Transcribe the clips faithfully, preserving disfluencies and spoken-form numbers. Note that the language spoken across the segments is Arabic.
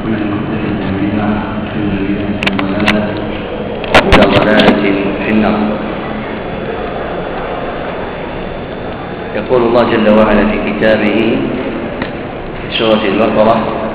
إلى ضلالة في النار. يقول الله جل وعلا في كتابه في سورة البقرة: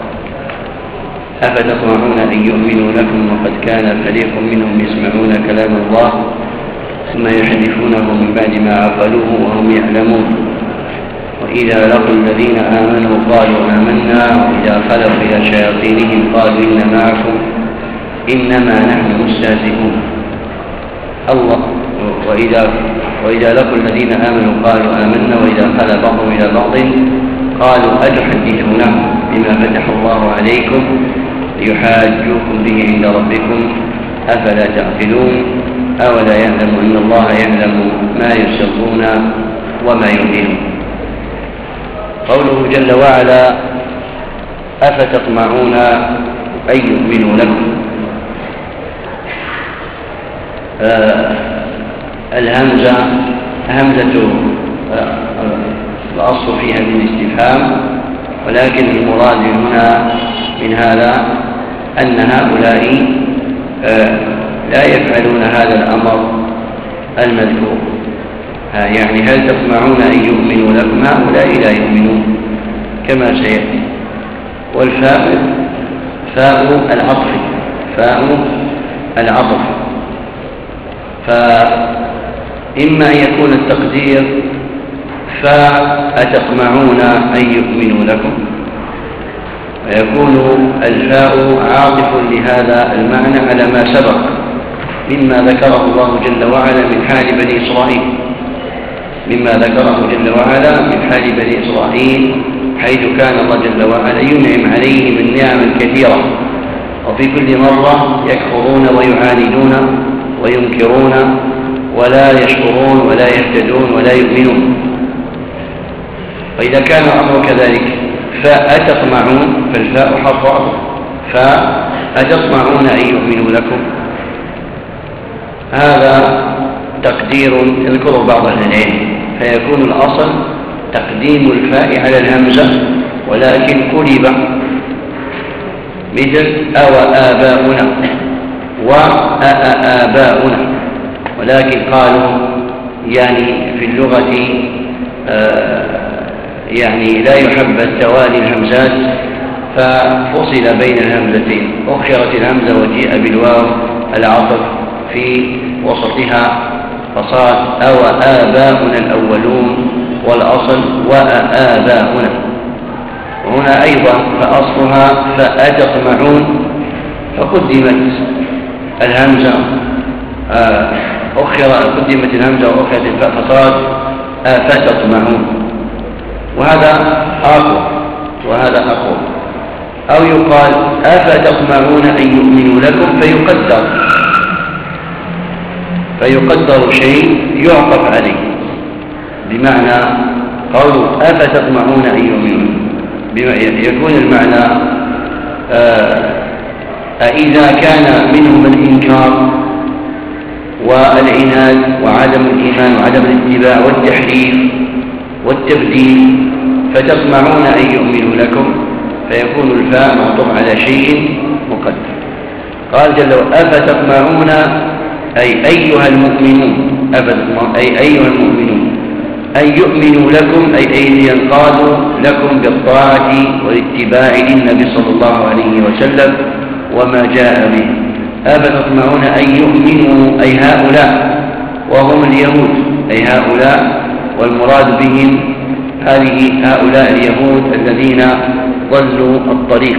أفتطمعون أن يؤمنوا لكم وقد كان فريق منهم يسمعون كلام الله ثم يحرفونه من بعد ما عقلوه وهم يعلمون وإذا لقوا الذين آمنوا قالوا آمنا وإذا خلوا إلى شياطينهم قالوا إن معكم إنما نحن مستهزئون. الله وإذا, وإذا لقوا الذين آمنوا قالوا آمنا وإذا خلا بعضهم إلى بعض قالوا أتحدثونهم بما فتح الله عليكم ليحاجوكم به عند ربكم أفلا تعقلون أولا يعلم أن الله يعلم ما يسرون وما يعلنون. قوله جل وعلا: أفتطمعون أن يؤمنوا لكم، آه الهمزة همزة آه الأصل فيها بالاستفهام، ولكن المراد هنا من هذا أن هؤلاء آه لا يفعلون هذا الأمر المذكور، آه يعني هل تطمعون أن يؤمنوا لكم؟ هؤلاء لا يؤمنون كما سيأتي. والفاء فاء العطف فاء العطف فإما أن يكون التقدير فأتطمعون أن يؤمنوا لكم، ويكون الفاء عاطف لهذا المعنى على ما سبق مما ذكره الله جل وعلا من حال بني إسرائيل مما ذكره جل وعلا من حال بني إسرائيل حيث كان الله جل وعلا ينعم عليهم من نعم كثيرة، وفي كل مرة يكفرون ويعاندون وينكرون ولا يشكرون ولا يهتدون ولا يؤمنون. فإذا كان الأمر كذلك فأتطمعون فالفاء حرف عطف، فأتطمعون أن يؤمنوا لكم، هذا تقدير يذكره بعض أهل العلم، فيكون الأصل تقديم الفاء على الهمزة ولكن قلب، مثل أو آباؤنا وآباؤنا، ولكن قالوا يعني في اللغة آه يعني لا يحب التوالي الهمزات ففصل بين الهمزتين، أخرت الهمزة وجيء بالواو العطف في وسطها فصار أو آباؤنا الأولون، والأصل وآباؤنا. وهنا أيضا فأصلها فأتطمعون فقدمت الهمزة أخر قدمت الهمزة وأخرت الفاء فصار أفتطمعون، وهذا أقوى وهذا أقوى. أو يقال أفتطمعون أن يؤمنوا لكم فيقدر فيقدر شيء يعطف عليه، بمعنى قولوا أفتطمعون أن يؤمنوا يكون المعنى أإذا كان منهم الإنكار والعناد وعدم الإيمان وعدم الاتباع والتحريف والتبديل فتطمعون أن يؤمنوا لكم، فيكون الفاء معطوف على شيء مقدر. قال جل وعلا: أفتطمعون أي أيها المؤمنون أي أيها المؤمنون أن يؤمنوا لكم أي أن ينقادوا لكم بالطاعة والاتباع للنبي صلى الله عليه وسلم وما جاء به. أفتطمعون أن يؤمنوا أي هؤلاء وهم اليهود، أي هؤلاء والمراد بهم هذه هؤلاء اليهود الذين ضلوا الطريق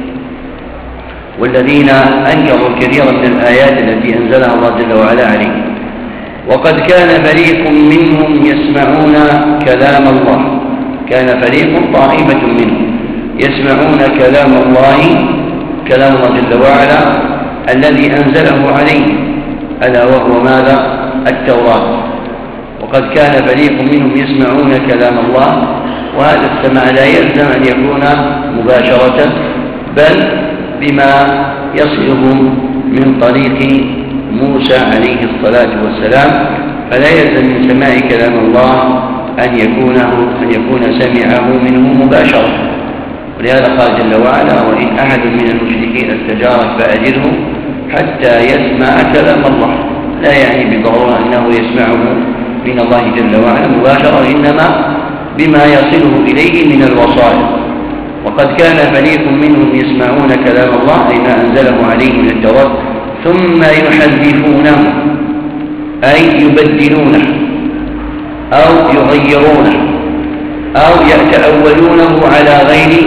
والذين أنكروا كثيرا من الآيات التي أنزلها الله جل وعلا عليهم. وقد كان فريق منهم يسمعون كلام الله، كان فريق طائفة منهم يسمعون كلام الله كلام الله جل وعلا الذي أنزله عليهم، ألا وهو ماذا؟ التوراة. وقد كان فريق منهم يسمعون كلام الله، وهذا السماع لا يلزم أن يكون مباشرة بل بما يصلهم من طريق موسى عليه الصلاة والسلام، فلا يلزم من سماع كلام الله أن يكون أن يكون سمعه منه مباشرة، ولهذا قال جل وعلا: وإن أحد من المشركين استجارك فأجره حتى يسمع كلام الله. لا يعني بالضرورة أنه يسمعه من الله جل وعلا مباشرة، إنما بما يصله إليه من الوصايا. وقد كان فريق منهم يسمعون كلام الله أي ما أنزله عليه من التوراة ثم يحرفونه أي يبدلونه أو يغيرونه أو يتأولونه على غير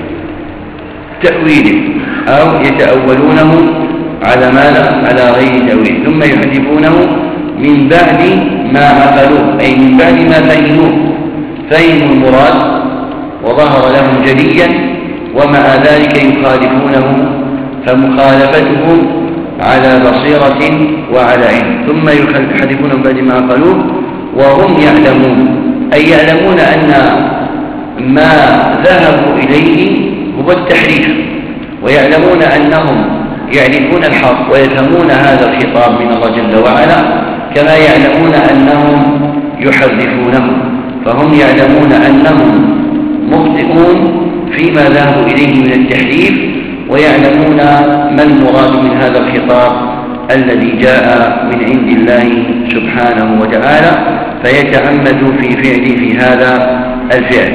تأويله أو يتأولونه على ماذا؟ على غير تأويله، ثم يحرفونه من بعد ما عقلوه أي من بعد ما فهموه، فهموا المراد وظهر لهم جليا، ومع ذلك يخالفونه، فمخالفتهم على بصيرة وعلى علم. ثم يحرفونه من بعد ما عقلوه وهم يعلمون أي يعلمون أن ما ذهبوا إليه هو التحريف، ويعلمون أنهم يعرفون الحق ويفهمون هذا الخطاب من الله جل وعلا كما يعلمون أنهم يحرفونه، فهم يعلمون أنهم مخطئون فيما ذهبوا إليه من التحريف، ويعلمون ما المراد من هذا الخطاب الذي جاء من عند الله سبحانه وتعالى، فيتعمدوا في فعل في هذا الفعل.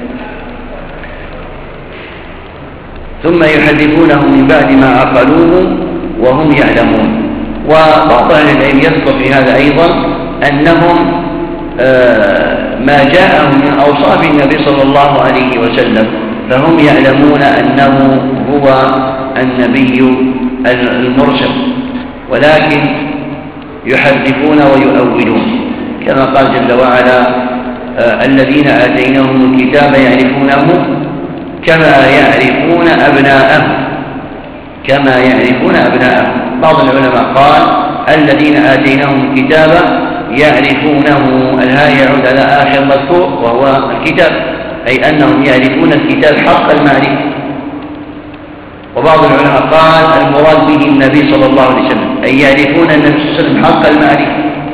ثم يحرفونه من بعد ما عقلوه وهم يعلمون. وبعض أهل العلم يذكر في هذا أيضا أنهم ما جاءهم من أوصاف النبي صلى الله عليه وسلم، فهم يعلمون أنه هو النبي المرسل، ولكن يحرفون ويؤولون، كما قال جل وعلا: الذين آتيناهم الكتاب يعرفونه كما يعرفون أبناءهم كما يعرفون أبناءهم. بعض العلماء قال: الذين آتيناهم الكتاب يعرفونه، الهاء يعود على آخر مذكور وهو الكتاب، أي أنهم يعرفون الكتاب حق المعرفة. وبعض العلماء قال: المراد به النبي صلى الله عليه وسلم، أي يعرفون النبي صلى الله عليه وسلم حق المعرفة.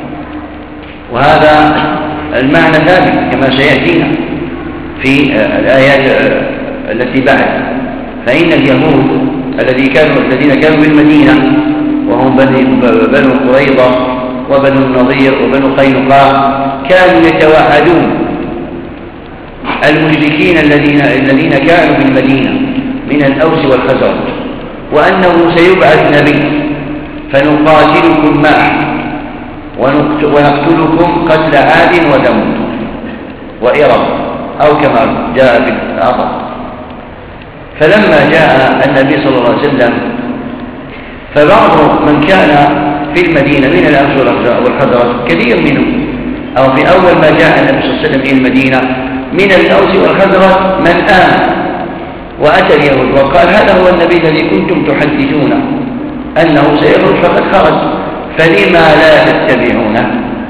وهذا المعنى ثابت كما سيأتينا في الآيات التي بعد. فإن اليهود الذين كانوا الذين كانوا بالمدينة وهم بنو قريظة وبنو النضير وبنو قينقاع كانوا يتوعدون المشركين الذين الذين كانوا بالمدينة من الأوس والخزرج وأنه سيبعث نبي فنقاتلكم معه ونقتلكم قتل عاد وثمود وإرم أو كما جاء في الآخر. فلما جاء النبي صلى الله عليه وسلم فبعض من كان في المدينة من الأوس والخزرج كثير منهم، أو في أول ما جاء النبي صلى الله عليه وسلم إلى المدينة من الأوس والخزرج من آمن وأتى اليهود وقال: هذا هو النبي الذي كنتم تحدثون أنه سيخرج فقد خرج، فلما لا تتبعونه؟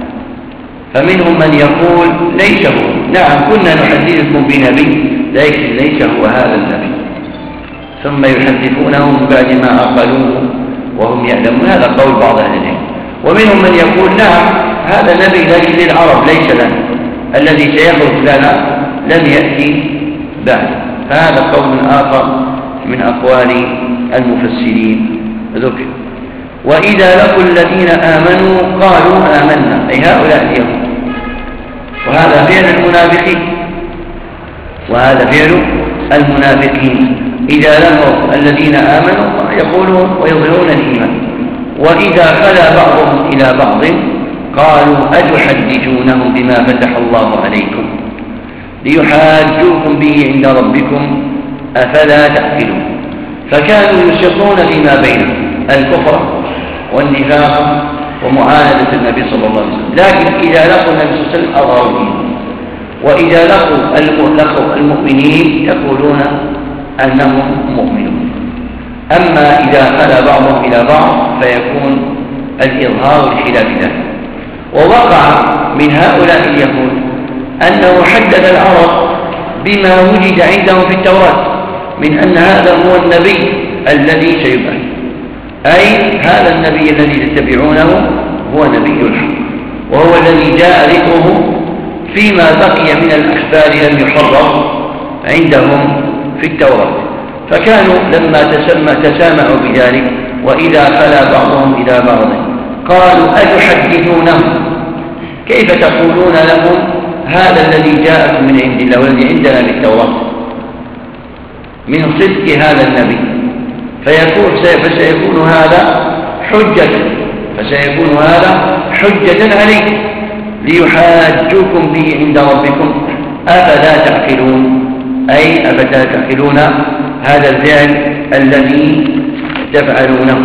فمنهم من يقول: ليس هو، نعم كنا نحدثكم بنبي لكن ليس هو هذا النبي. ثم يحدثونه من بعد ما عقلوه وهم يعلمون. هذا قول بعض أهل العلم. ومنهم من يقول: نعم هذا نبي لكن للعرب ليس لنا، الذي سيخرج لنا لم يأتي بعد. فهذا قول آخر من أقوال المفسرين ذكر. وإذا لقوا الذين آمنوا قالوا آمنا، أي هؤلاء اليهود. وهذا فعل المنافقين وهذا فعل المنافقين إذا لقوا الذين آمنوا يقولون ويظهرون الإيمان، وإذا خلا بعضهم إلى بعض قالوا أتحدثونهم بما فتح الله عليكم ليحاجوكم به عند ربكم أفلا تعقلون. فكانوا يصرون فيما بينهم الكفر والنفاق ومعاندة النبي صلى الله عليه وسلم، لكن إذا لقوا النبي صلى الله عليه وسلم أظهروا الإيمان، وإذا لقوا المؤمنين يقولون أنهم مؤمنون. أما إذا خلا بعضهم إلى بعض فيكون الإظهار بخلاف ذلك. ووقع من هؤلاء اليهود أنه حدث العرب بما وجد عندهم في التوراة من أن هذا هو النبي الذي سيبعث، أي هذا النبي الذي تتبعونه هو نبي الحق، وهو الذي جاء ذكره فيما بقي من الأخبار لم يحرر عندهم في التوراة. فكانوا لما تسمى تسامعوا بذلك وإذا خلا بعضهم إلى بعض قالوا أتحدثونهم كيف تقولون لهم هذا الذي جاءكم من عند الله والذي عندنا بالتوراة من صدق هذا النبي، فيكون فسيكون هذا حجة فسيكون هذا حجة عليكم ليحاجوكم به عند ربكم أفلا تعقلون، أي أفلا تعقلون هذا الفعل الذي تفعلونه.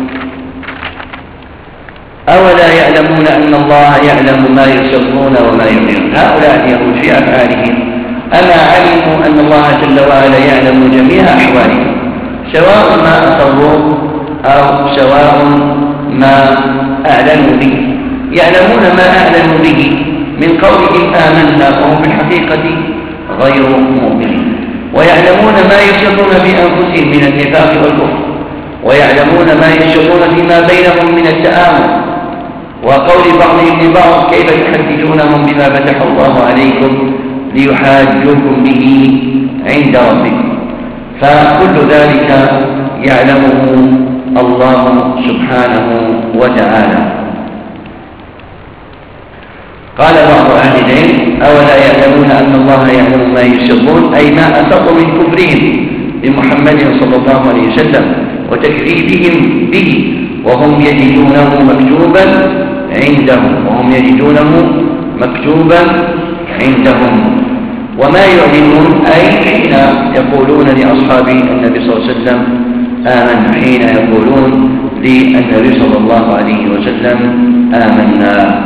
أولا يعلمون أن الله يعلم ما يسرون وما يعلنون. هؤلاء اليهود في أفعالهم أما علموا أن الله جل وعلا يعلم جميع أحوالهم سواء ما أسروا أو سواء ما أعلنوا به، يعلمون ما أعلنوا به من قولهم آمنا وهم في الحقيقة غير مؤمنين، ويعلمون ما يسرون بأنفسهم من النفاق والكفر، ويعلمون ما يسرون فيما بينهم من التآمل وقول بعضهم لبعض كيف تحدثونهم بما فتح الله عليكم ليحاجوكم به عند ربكم. فكل ذلك يعلمه الله سبحانه وتعالى. قال بعض أهل العلم أولا يعلمون أن الله يعلم ما يسرون أي ما أسروا من كفرهم بمحمد صلى الله عليه وسلم وتكذيبهم به وهم يجدونه مكتوبا عندهم وهم يجدونه مكتوبا عندهم وما يعلنون أي حين يقولون لأصحاب النبي صلى الله عليه وسلم آمن، حين يقولون للنبي صلى الله عليه وسلم آمنا.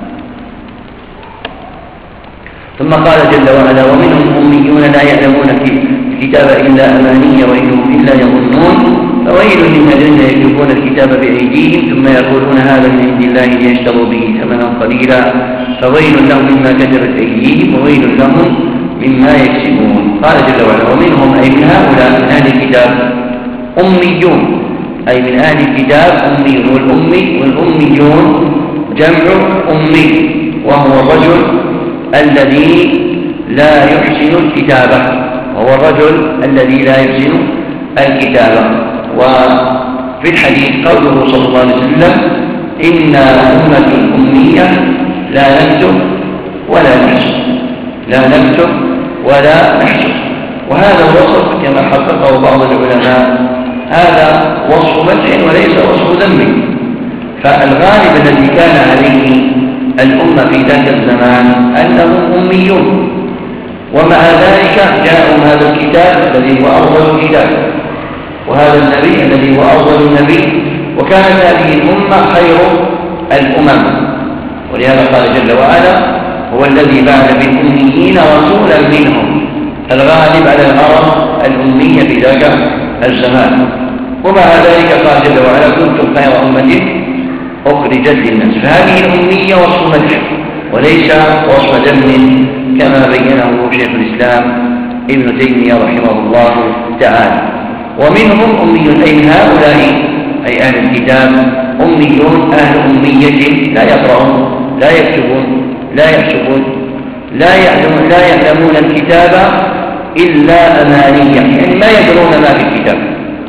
ثم قال جل وعلا ومنهم أميون لا يعلمون الكتاب إلا أماني وإنهم إلا يظنون فويل للذين يكتبون الكتاب بأيديهم ثم يقولون هذا من عند الله ليشتروا به ثمنا قليلا فويل لهم مما كتبت أيديهم وويل لهم مما يكسبون. قال جل وعلا ومنهم أي من هؤلاء من أهل الكتاب أميون أي من أهل الكتاب أميون، والأمي والأميون جمع أمي وهو الرجل الذي لا يحسن الكتابة وهو الرجل الذي لا يحسن الكتابة. وفي الحديث قوله صلى الله عليه وسلم إنا أمة أمية لا نكتب ولا نحسب لا نكتب ولا نحسب. وهذا الوصف كما حققه بعض العلماء هذا وصف مدح وليس وصف ذم، فالغالب الذي كان عليه الأمة في ذاك الزمان أنهم أميون، ومع ذلك جاءهم هذا الكتاب الذي هو أفضل كتاب وهذا النبي الذي هو أفضل النبي، وكانت هذه الأمة خير الأمم. ولهذا قال جل وعلا هو الذي بعث بالأميين رسولا منهم، الغالب على العرب الأمية في ذاك الزمان. ومع ذلك قال جل وعلا كنتم خير أمة أخرجت للناس. فهذه الأمية وصف مدح وليس وصف ذم كما بينه شيخ الإسلام ابن تيمية رحمه الله تعالى. ومنهم أميون أي من هؤلاء أي أهل الكتاب أميون أهل أمية لا يقرؤون لا يكتبون لا يحسبون لا يعلمون لا يعلمون الكتاب إلا أمانية، يعني ما يدرون ما في الكتاب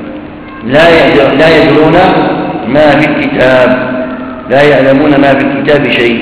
لا يدرون ما في الكتاب لا يعلمون ما في الكتاب شيء.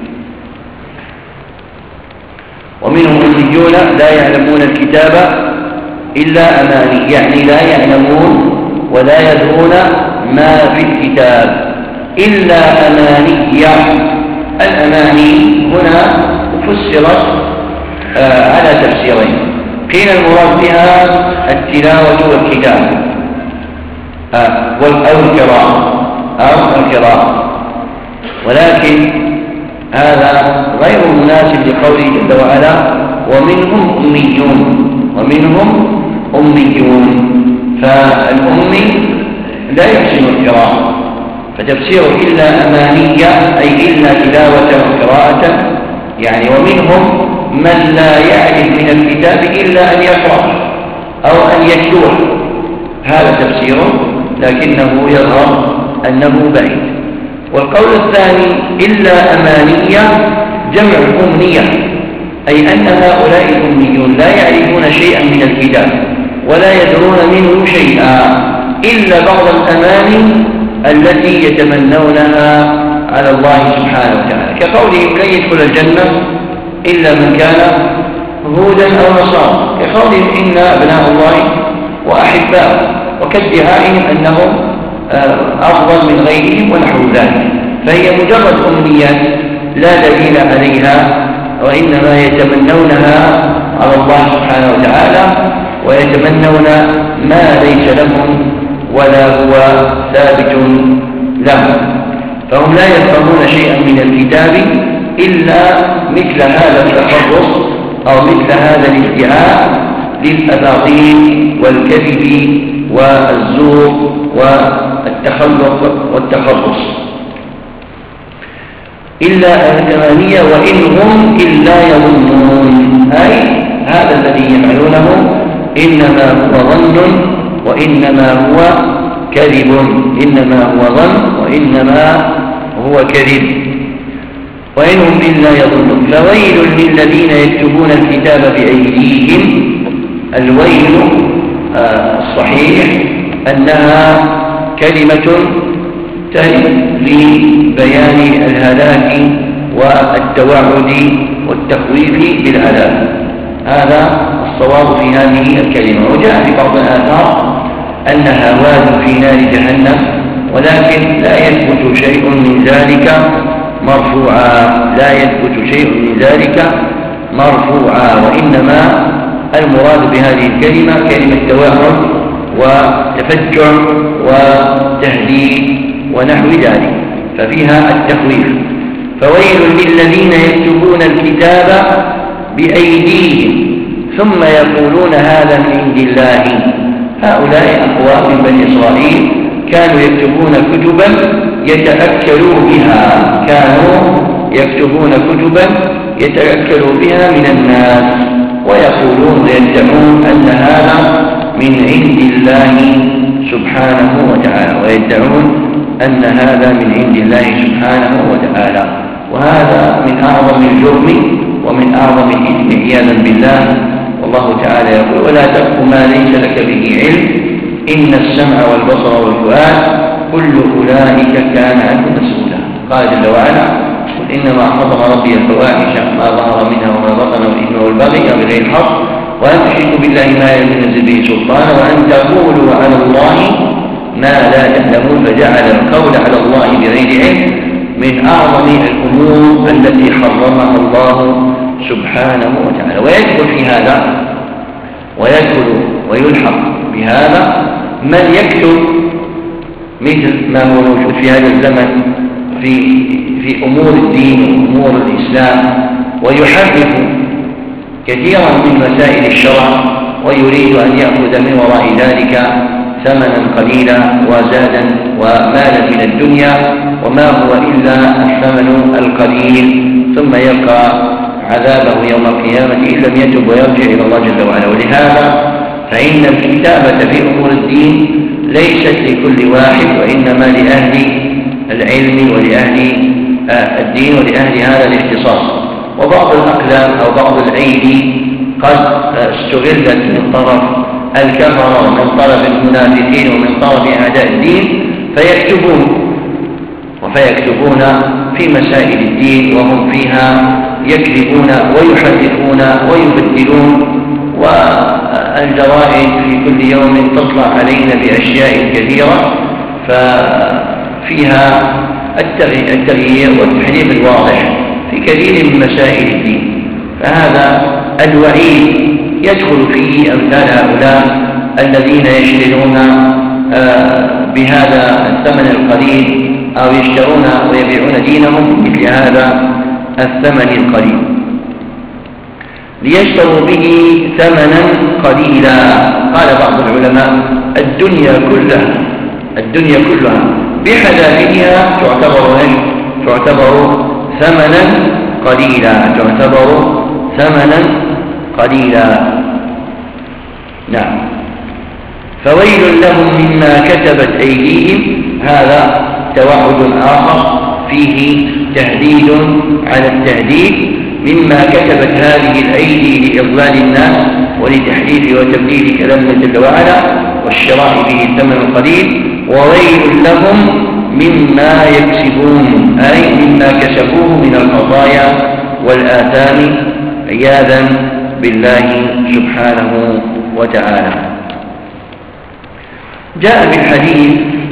ومنهم أميون لا يعلمون الكتاب إلا أماني، يعني لا يعلمون ولا يدرون ما في الكتاب إلا أماني. الأماني هنا فسرت آه على تفسيرين، قيل المراد بها التلاوة والكتابة آه أو القراءة أو القراءة، ولكن هذا غير مناسب لقوله جل وعلا ومنهم أميون ومنهم أميون. فالأمي لا يحسن القراءة، فتفسير إلا أمانية أي إلا تلاوة وقراءة، يعني ومنهم من لا يعرف من الكتاب إلا أن يقرأ أو أن يتلوه، هذا تفسير لكنه يظهر أنه بعيد. والقول الثاني إلا أمانية جمع أمنية أي أن هؤلاء الأميون لا يعرفون شيئا من الكتاب ولا يدرون منه شيئا إلا بعض الأماني التي يتمنونها على الله سبحانه وتعالى، كقولهم لن يدخل الجنة إلا من كان هودا أو نصارى، كقولهم إنا أبناء الله وأحباؤه، وكادعائهم أنهم أفضل من غيرهم ونحو ذلك. فهي مجرد أمنيات لا دليل عليها، وإنما يتمنونها على الله سبحانه وتعالى، ويتمنون ما ليس لهم ولا هو ثابت لهم. فهم لا يفهمون شيئا من الكتاب إلا مثل هذا التخرص أو مثل هذا الادعاء للأباطيل والكذب والزور والتخلق والتخرص، إلا الثمانية وإن هم إلا يظنون، أي هذا الذي يفعلونه إنما هو ظن وإنما هو كذب، إنما هو ظن وإنما هو كذب، وإن هم إلا يظنون. فويل للذين يكتبون الكتاب بأيديهم. الويل الصحيح أنها كلمة تلي لبيان الهلاك والتوعد والتخويف بالعذاب، هذا الصواب في هذه الكلمة. وجاء في بعض الآثار أنها واد في نار جهنم، ولكن لا يثبت شيء من ذلك مرفوعا، لا يثبت شيء من ذلك مرفوعا، وإنما المراد بهذه الكلمة كلمة توعد وتفجع وتهديد ونحو ذلك، ففيها التخويف. فويل للذين يكتبون الكتاب بأيديهم ثم يقولون هذا من عند الله. هؤلاء أقوام من بني إسرائيل كانوا يكتبون كتبا يتأكلوا بها، كانوا يكتبون كتبا يتأكلوا بها من الناس، ويقولون ويدعون أن هذا من عند الله سبحانه وتعالى، ويدعون أن هذا من عند الله سبحانه وتعالى. وهذا من أعظم الجرم ومن أعظم الإثم عياذا بالله. والله تعالى يقول ولا تقف ما ليس لك به علم إن السمع والبصر والفؤاد كل أولئك كان عنه مسؤولا. قال جل وعلا قل إنما حرم ربي الفواحش ما ظهر منها وما بطن والإثم والبغي بغير الحق وأن تشركوا بالله ما لم ينزل به سلطانا وأن تقولوا على الله ما لا تعلمون، فجعل القول على الله بغير علم من أعظم الأمور التي حرمها الله سبحانه وتعالى. ويدخل في هذا ويدخل ويلحق بهذا من يكتب مثل ما هو موجود في هذا الزمن في في أمور الدين وأمور الإسلام، ويحرف كثيرا من مسائل الشرع، ويريد أن يأخذ من وراء ذلك ثمنا قليلا وزادا ومالا من الدنيا، وما هو إلا الثمن القليل، ثم يلقى عذابه يوم القيامة إن لم يتب ويرجع إلى الله جل وعلا. ولهذا فإن الكتابة في أمور الدين ليست لكل واحد، وإنما لأهل العلم ولأهل الدين ولأهل هذا الاختصاص. وبعض الأقلام أو بعض الأيدي قد استغلت من طرف الكفر ومن طرف المنافقين ومن طرف أعداء الدين فيكتبون وفيكتبون في مسائل الدين وهم فيها يكذبون ويحرفون ويبدلون. والجرائد في كل يوم تطلع علينا بأشياء كثيرة ففيها التغيير والتحريف الواضح في كثير من مسائل الدين. فهذا الوعيد يدخل فيه أمثال هؤلاء الذين يشترون بهذا الثمن القليل أو يشترون ويبيعون دينهم مثل هذا الثمن القليل ليشتروا به ثمنا قليلا. قال بعض العلماء الدنيا كلها الدنيا كلها بحذافيرها تعتبر تعتبر ثمنا قليلا تعتبر ثمنا قليلا. نعم. فويل لهم مما كتبت أيديهم، هذا توعد آخر فيه تهديد على التهديد، مما كتبت هذه الأيدي لإضلال الناس ولتحريف وتبديل كلام الله جل وعلا والشراء به ثمن قليل، وويل لهم مما يكسبون، أي مما كسبوه من الخطايا والآثام عياذا بالله سبحانه وتعالى. جاء في الحديث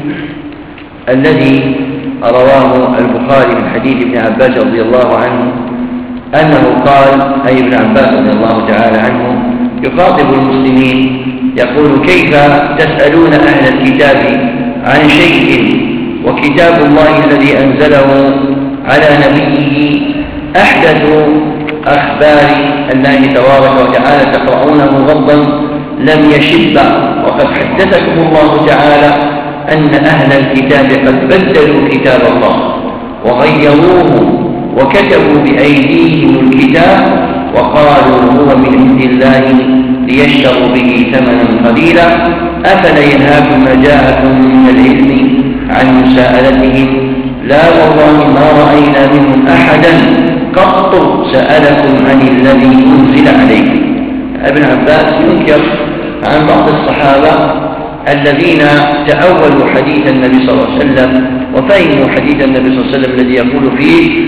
الذي رواه البخاري من حديث ابن عباس رضي الله عنه أنه قال، أي ابن عباس رضي الله تعالى عنه يخاطب المسلمين يقول: كيف تسألون أهل الكتاب عن شيء وكتاب الله الذي أنزله على نبيه أحدث أخبار الله تبارك وتعالى تقرؤونه غضا لم يشب، وقد حدثكم الله تعالى أن أهل الكتاب قد بدلوا كتاب الله وغيروه وكتبوا بأيديهم الكتاب وقالوا هو من عند الله ليشتروا به ثمنا قليلا، أفلا ينهاكم ما جاءكم من العلم عن مساءلتهم؟ لا والله ما رأينا منهم أحدا قط سألكم عن الذي أنزل عليكم. ابن عباس ينكر عن بعض الصحابة الذين تأولوا حديث النبي صلى الله عليه وسلم وفهموا حديث النبي صلى الله عليه وسلم الذي يقول فيه: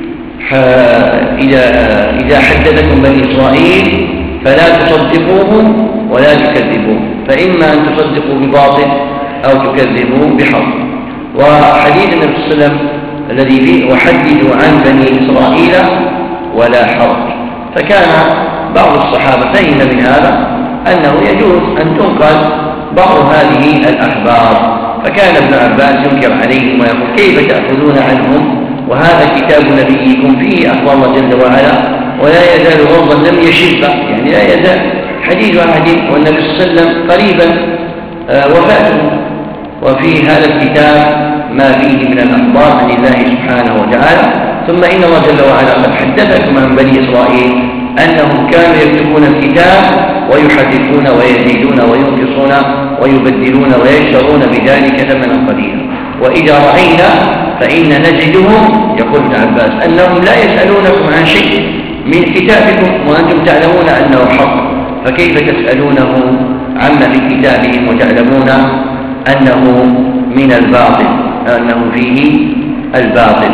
إذا, إذا حدثكم بني إسرائيل فلا تصدقوه ولا تكذبوه، فإما أن تصدقوا بباطل أو تكذبوا بحق. وحديث النبي صلى الله عليه وسلم الذي فيه: وحدثوا عن بني إسرائيل ولا حرج. فكان بعض الصحابة فهم من هذا أنه يجوز أن تنقل بعض هذه الأخبار، فكان ابن عباس ينكر عليهم ويقول: كيف تأخذون عنهم وهذا كتاب نبيكم فيه أخبار الله جل وعلا ولا يزال غضا لم يشب، يعني لا يزال حديث أحد والنبي صلى الله عليه وسلم قريبا وفاته، وفي هذا الكتاب ما فيه من الأخبار عن الله سبحانه وتعالى. ثم إن الله جل وعلا قد حدثكم عن بني إسرائيل أنهم كانوا يكتبون الكتاب ويحرفون ويزيدون وينقصون ويبدلون ويشترون بذلك ثمنا قليلا، وإذا رأينا فإن نجدهم، يقول ابن عباس، أنهم لا يسألونكم عن شيء من كتابكم وأنتم تعلمون أنه حق، فكيف تسألونه عما في كتابهم وتعلمون أنه من الباطل، أنه فيه الباطل.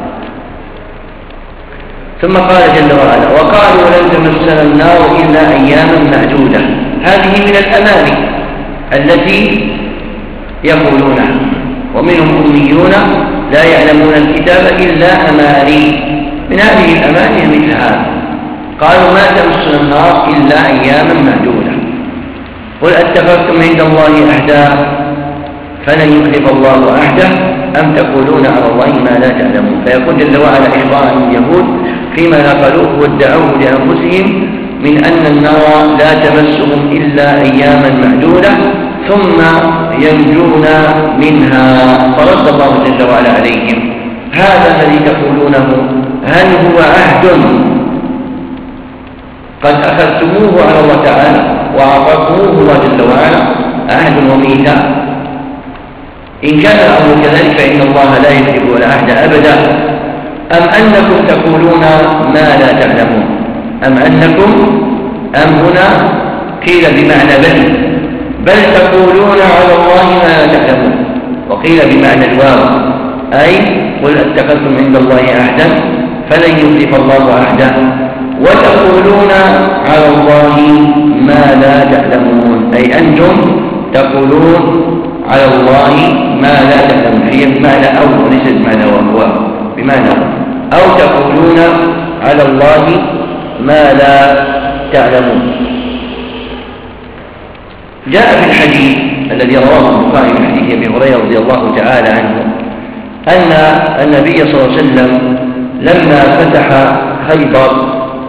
ثم قال جل وعلا: وقالوا لن تمسنا النار إلا أياما معدودة. هذه من الأماني التي يقولونها، ومنهم أميون لا يعلمون الكتاب إلا أماني. من هذه الأماني مثل هذا، قالوا ما تمسنا النار إلا أياما معدودة. قل أتخذتم عند الله عهدا فلن يخلف الله عهده أم تقولون على الله ما لا تعلمون. فيقول جل وعلا إخبارا عن اليهود فيما نقلوه وادعوه لأنفسهم من أن النار لا تمسهم إلا أياما معدودة ثم ينجون منها. فرد الله جل وعلا عليهم: هذا الذي تقولونه هل هو عهد قد أخذتموه على الله تعالى وأعطاكموه الله جل وعلا، عهد وميثاق؟ إن كان الأمر كذلك فإن الله لا يكذب العهد أبدا. أم أنكم تقولون ما لا تعلمون؟ أم أنكم أم هنا قيل بمعنى بل بل تقولون على الله ما لا تعلمون، وقيل بمعنى الواو، أي قل اتخذتم عند الله عهدا فلن يخلف الله عهده وتقولون على الله ما لا تعلمون، أي أنتم تقولون على الله ما لا تعلمون. هي بمعنى أو وليس بمعنى وهو، بمعنى أو تقولون على الله ما لا تعلمون. جاء في الحديث الذي رواه البخاري من حديث أبي هريرة رضي الله تعالى عنه أن النبي صلى الله عليه وسلم لما فتح خيبر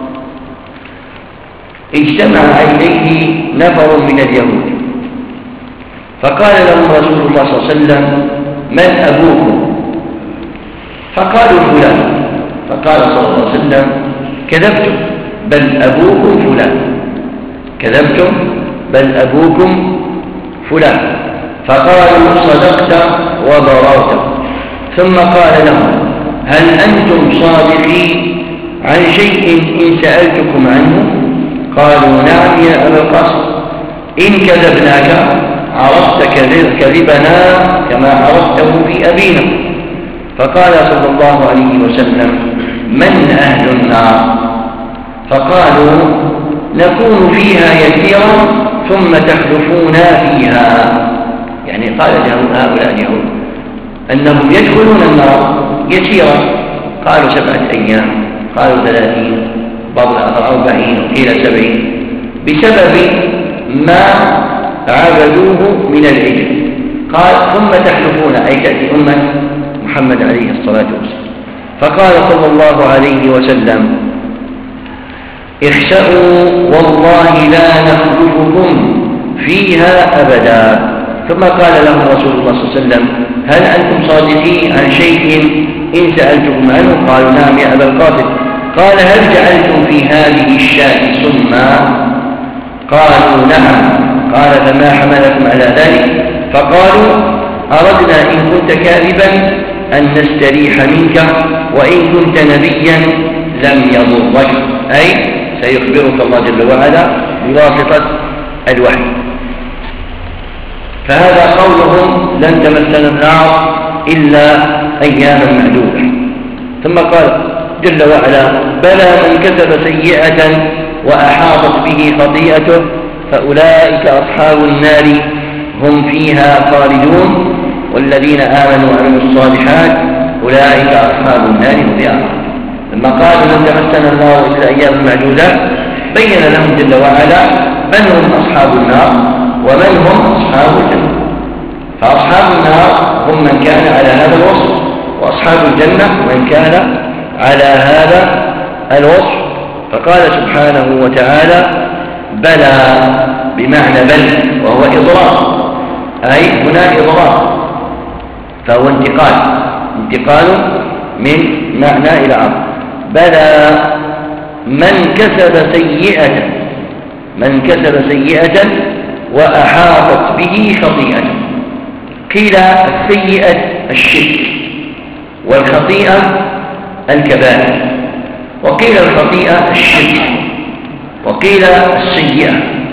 اجتمع إليه نفر من اليهود، فقال لهم رسول الله صلى الله عليه وسلم: من أبوكم؟ فقالوا فلان. فقال صلى الله عليه وسلم: كذبتم بل أبوكم فلان، كذبتم بل أبوكم فلان. فقالوا: صدقت وبررت. ثم قال لهم: هل أنتم صادقين عن شيء إن سألتكم عنه؟ قالوا نعم يا أبا القاسم، إن كذبناك عرفت كذبنا كما عرفته في أبينا. فقال صلى الله عليه وسلم: من أهل النار؟ فقالوا: نكون فيها يسيرا ثم تخلفون فيها. يعني قال هؤلاء اليهود أنهم يدخلون النار يسيرا، قالوا سبعة أيام، قالوا ثلاثين، بعض الآخر أربعين، وقيل سبعين، بسبب ما عبدوه من العجل. قال: ثم تخلفون، أي تأتي أمة محمد عليه الصلاة والسلام. فقال صلى الله عليه وسلم: اخسأوا والله لا نخلفكم فيها أبدا. ثم قال لهم رسول الله صلى الله عليه وسلم: هل أنتم صادقين عن شيء إن سألتكم عنه؟ قالوا نعم يا أبا القاسم. قال: هل جعلتم في هذه الشاة سما؟ قالوا نعم. قال: فما حملكم على ذلك؟ فقالوا: أردنا إن كنت كاذبا أن نستريح منك، وإن كنت نبيا لم يضرك، أي سيخبرك الله جل وعلا بواسطة الوحي. فهذا قولهم: لن تمسنا النار إلا أياما معدودة. ثم قال جل وعلا: بلى من كسب سيئة وأحاطت به خطيئته فأولئك أصحاب النار هم فيها خالدون، والذين آمنوا وعملوا الصالحات أولئك أصحاب النار هم فيها خالدون. لما قال لن تمسنا النار إلا أياما معدودة بين لهم جل وعلا من هم أصحاب النار ومن هم أصحاب الجنة. فأصحاب النار هم من كان على هذا الوصف، وأصحاب الجنة من كان على هذا الوصف. فقال سبحانه وتعالى: بلى، بمعنى بل، وهو إضرار، أي هنا إضرار، فهو انتقال انتقال من معنى إلى آخر. بلى من كسب سيئة من كسب سيئة وأحاطت به خطيئة. قيل السيئة الشرك، والخطيئة الكبائر، وقيل الخطيئة الشرك، وقيل السيئة،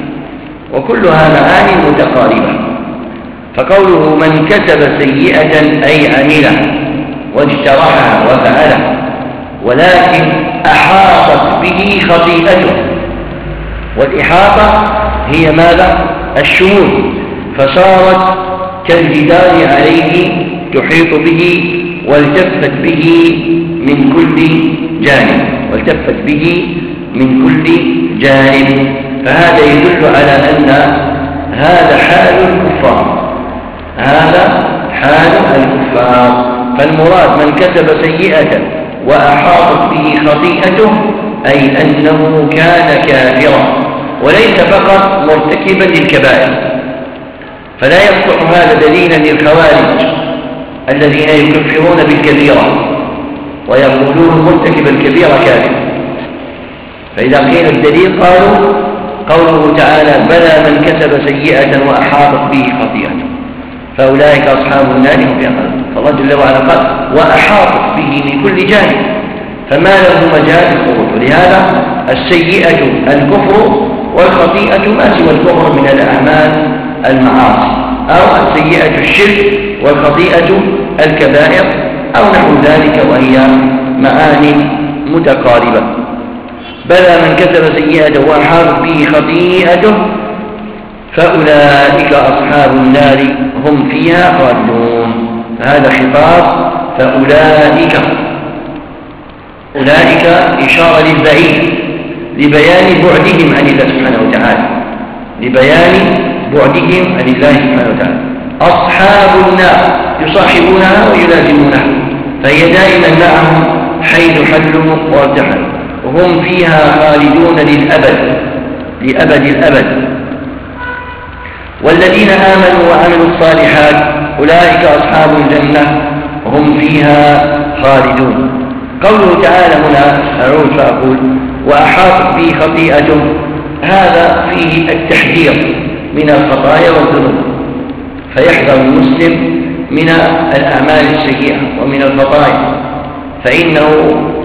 وكلها معاني متقاربة. فقوله من كسب سيئة أي عمله واجترحها وفعلها، ولكن أحاطت به خطيئته. والإحاطة هي ماذا؟ الشمول، فصارت كالجدار عليه تحيط به والتفت به من كل جانب والتفت به من كل جانب. فهذا يدل على أن هذا حال الكفار هذا حال الكفار. فالمراد من كسب سيئة وأحاطت به خطيئته أي أنه كان كافرا، وليس فقط مرتكبا للكبائر. فلا يصلح هذا دليلا للخوارج الذين يكفرون بالكبيرة ويقولون مرتكب الكبيرة كافر. فإذا قيل الدليل قالوا قوله تعالى: بلى من كسب سيئة وأحاطت به خطيئته فأولئك أصحاب النار هم فيها خالدون. فالله جل وعلا قال: وأحاطت به من كل جانب، فما له مجال الخروج. ولهذا السيئة الكفر، والخطيئة ما سوى الكفر من الأعمال المعاصي، أو السيئة الشرك، والخطيئة الكبائر، أو نحو ذلك، وهي معاني متقاربة. بلى من كسب سيئة وأحاطت به خطيئته فأولئك أصحاب النار هم فيها خالدون. فهذا خطاب فأولئك، أولئك إشارة للبعيد لبيان بعدهم عن الله سبحانه وتعالى لبيان بعدهم عن الله سبحانه وتعالى. أصحاب النار يصاحبونها ويلازمونها، فهي دائما معهم حيث حلوا وارتحلوا، وهم فيها خالدون للأبد لأبد الأبد. والذين آمنوا وعملوا الصالحات أولئك أصحاب الجنة هم فيها خالدون. قوله تعالى هنا أعود فأقول: وأحاطت به خطيئته، هذا فيه التحذير من الخطايا والذنوب، فيحذر المسلم من الأعمال السيئة ومن الخطايا، فإنه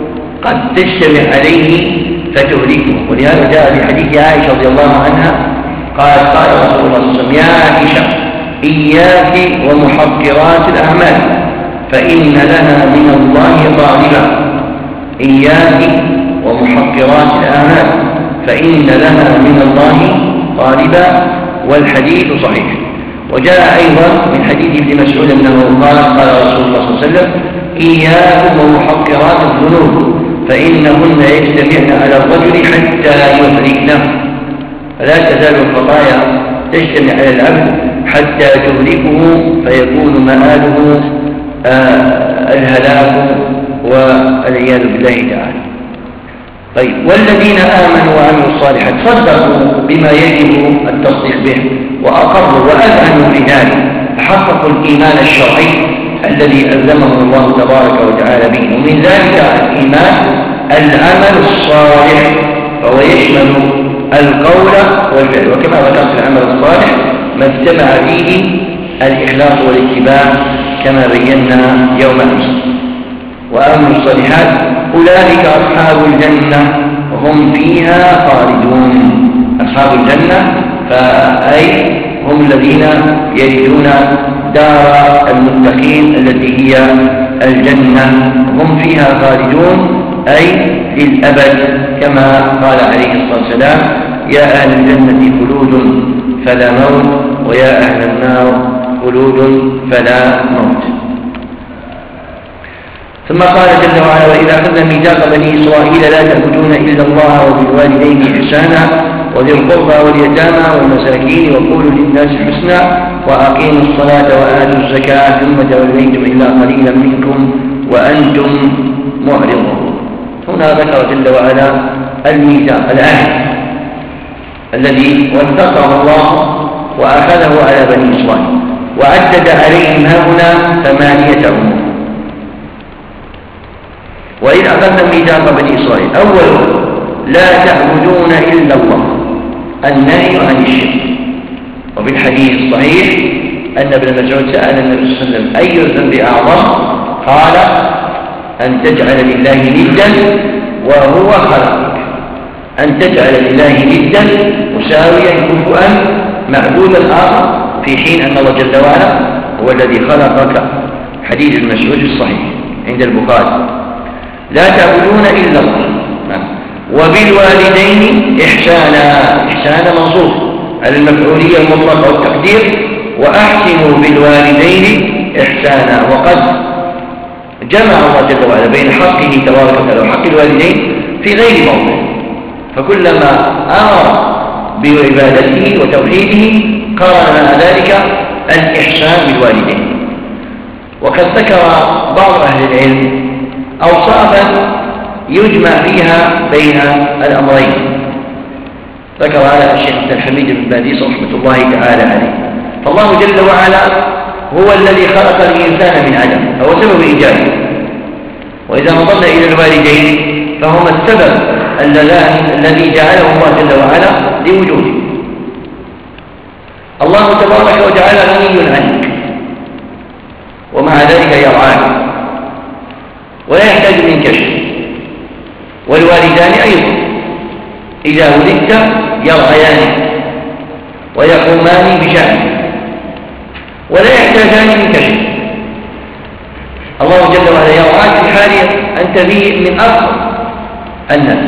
قد تجتمع عليه فتهلكه. ولهذا جاء في حديث عائشة رضي الله عنها قالت قال رسول الله صلى الله عليه وسلم: يا عائشة إياك ومحقرات الأعمال فإن لها من الله غالبا. إياك ومحقرات الأعمال فإن لها من الله غالبا. والحديث صحيح. وجاء أيضا من حديث ابن مسعود أنه قال قال رسول الله صلى الله عليه وسلم: إياكم ومحقرات الذنوب فإنهن يجتمعن على الرجل حتى يهلكنه. فلا تزال الخطايا تجتمع على العبد حتى تهلكه فيكون مآله آه الهلاك والعياذ بالله تعالى. طيب، والذين آمنوا وعملوا الصالحات صدقوا بما يجب التصديق به وأقروا وأذعنوا في ذلك، حققوا الإيمان الشرعي الذي ألزمهم الله تبارك وتعالى به. ومن ذلك الإيمان العمل الصالح، فهو يشمل القول والفعل. وكما ذكرت العمل الصالح ما اجتمع فيه الإخلاص والاتباع كما بينا يوم أمس. وأما الصالحات أولئك أصحاب الجنة هم فيها خالدون. أصحاب الجنة فأي هم الذين يجدون دار المتقين التي هي الجنة، هم فيها خالدون أي للأبد، كما قال عليه الصلاة والسلام: يا أهل الجنة خلود فلا موت، ويا أهل النار خلود فلا موت. ثم قال جل وعلا: وإذا أخذنا ميثاق بني إسرائيل لا تعبدون إلا الله وبالوالدين إحسانا وذي القربى واليتامى والمساكين وقولوا للناس حسنا وأقيموا الصلاة وآتوا الزكاة ثم توليتم إلا قليلا منكم وأنتم معرضون. هنا ذكر جل وعلا الميثاق، العهد الذي وثقه الله وأخذه على بني إسرائيل، وعدد عليهم هنا ثمانية أمور. وإذ أخذنا ميثاق بني إسرائيل: أول لا تعبدون إلا الله، النهي عن الشرك. وفي الحديث الصحيح أن ابن مسعود سأل النبي صلى الله عليه وسلم: أي الذنب أعظم؟ قال: أن تجعل لله ندا وهو خلقك. أن تجعل لله ندا مساويا كفؤا معبودا آخر، في حين أن الله جل وعلا هو الذي خلقك. حديث ابن مسعود الصحيح عند البخاري: لا تعبدون إلا الله. وبالوالدين إحسانا، إحسانا منصوص على المفعولية المطلقة والتقدير: وأحسنوا بالوالدين إحسانا. وقد جمع الله جل وعلا بين حقه تبارك وتعالى وحق الوالدين في غير موضع، فكلما أمر بعبادته وتوحيده قرن مع ذلك الإحسان بالوالدين. وقد ذكر بعض أهل العلم أوصافا يجمع فيها بين الأمرين. ذكر هذا الشيخ عبد الحميد بن باديس رحمة الله تعالى عليه. فالله جل وعلا هو الذي خلق الإنسان من عدم، فهو سبب إيجاده. وإذا نظرنا إلى الوالدين فهما السبب الذي جعله الله جل وعلا لوجوده. الله تبارك وتعالى غني عنك، ومع ذلك يرعاك ولا يحتاج منك شيء. والوالدان أيضا إذا ولدت يرعيانك ويقومان بشأنك ولا يحتاجان منك شيء. الله جل وعلا يرعاك في حال أنت به من أفضل الناس،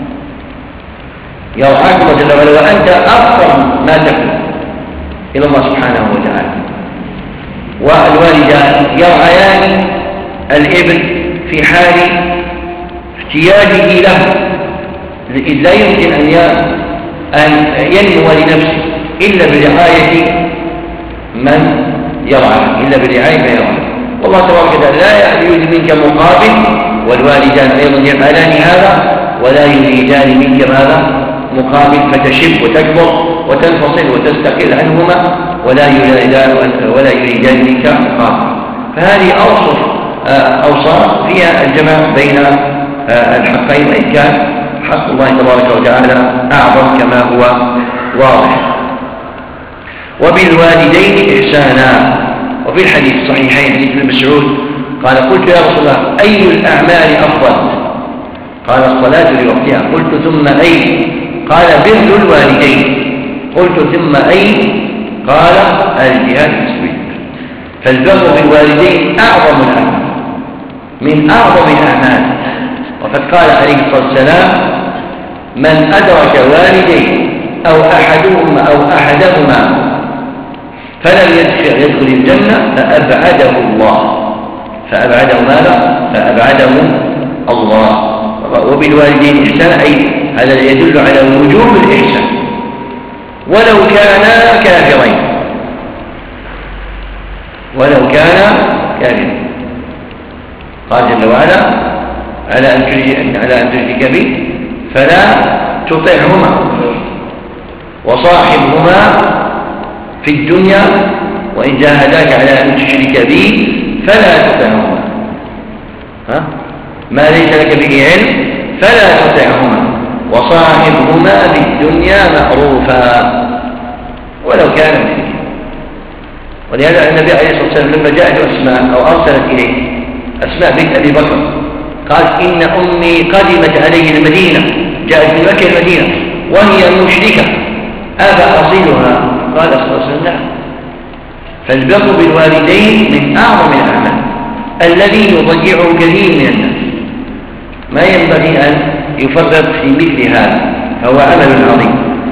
يرعاك الله جل وعلا وأنت أفضل ما تكون إلى الله سبحانه وتعالى. والوالدان يرعيان الابن في حال احتياجه له، إذ لا يمكن أن ينمو لنفسه إلا برعاية من يرعاه، إلا برعاية من يرعاه. والله تبارك وتعالى لا يريد منك مقابل، والوالدان أيضا يفعلان هذا ولا يريدان منك ماذا؟ مقابل، فتشب وتكبر وتنفصل وتستقل عنهما ولا يريدان ولا يريدان منك مقابل. فهذه أوصف أوصاف فيها الجمع بين الحقين، وإن كان حق الله تبارك وتعالى أعظم كما هو واضح. وبالوالدين إحسانا. وفي الحديث الصحيحين حديث ابن مسعود قال: قلت يا رسول الله أي الأعمال أفضل؟ قال الصلاة لوقتها. قلت ثم أي؟ قال بر الوالدين. قلت ثم أي؟ قال الجهاد في سبيل الله. فالبر بالوالدين أعظم الأعمال، من أعظم الأعمال. وقد قال عليه الصلاة والسلام: من أدرك والديه أو أحدهما أو أحدهما فلم يدخل, يدخل الجنة فأبعده الله فأبعده ماذا؟ فأبعده الله. وبالوالدين إحسانا، أي هذا يدل على وجوب الإحسان ولو كانا كافرين، ولو كانا كافرين. قال جل وعلا: على أن على أن تشرك بي فلا تطعهما وصاحبهما في الدنيا وإن جاهداك على أن تشرك بي فلا تطعهما. ها؟ ما ليس لك به علم فلا تطعهما وصاحبهما في الدنيا معروفا ولو كان مشركا. ولهذا النبي عليه الصلاة والسلام لما جاءت أسماء أو أرسلت إليه أسماء بنت أبي بكر قال: إن أمي قدمت علي المدينة، جاءت من مكة المدينة وهي مشركة، أفأصلها؟ قال صلى الله عليه وسلم: نعم. فالبر بالوالدين من أعظم الأعمال الذي يضيعه كثير من الناس. ما ينبغي أن يفرط في مثل هذا، فهو عمل عظيم.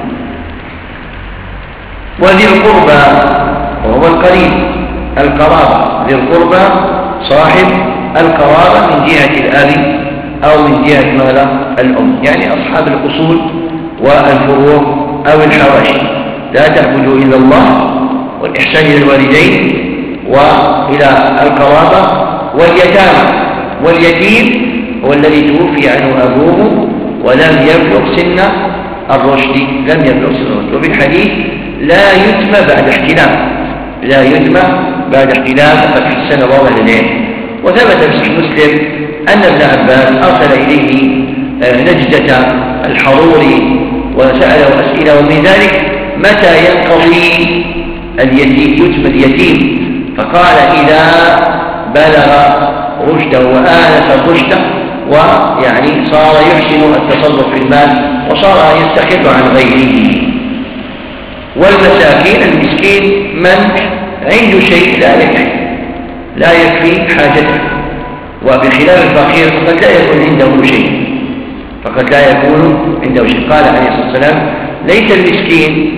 وذي القربى وهو القريب، القرابة، ذي القربى صاحب القرابة من جهة الأب أو من جهة ماذا؟ الأم، يعني أصحاب الأصول والفروع أو الحواشي. لا تعبدوا إلا الله، والإحسان إلى الوالدين وإلى القرابة واليتامى. واليتيم هو الذي توفي عنه أبوه ولم يبلغ سن الرشد، لم يبلغ سن الرشد. وفي الحديث: لا يتم بعد احتلام، لا يتم بعد احتلام، فقد حسن الله لديه. وثبت في صحيح مسلم أن ابن عباس أرسل إليه نجدة الحرور وسأله أسئلة، ومن ذلك: متى ينقضي اليتيم يتم اليتيم؟ فقال: إذا بلغ رشده وآنس رشده، ويعني صار يحسن التصرف في المال وصار يستقل عن غيره. والمساكين المسكين من عنده شيء لا يكفي لا يكفي حاجته، وبخلاف الفقير فقد لا يكون عنده شيء فقد لا يكون عنده شيء. قال عليه الصلاة والسلام: ليس المسكين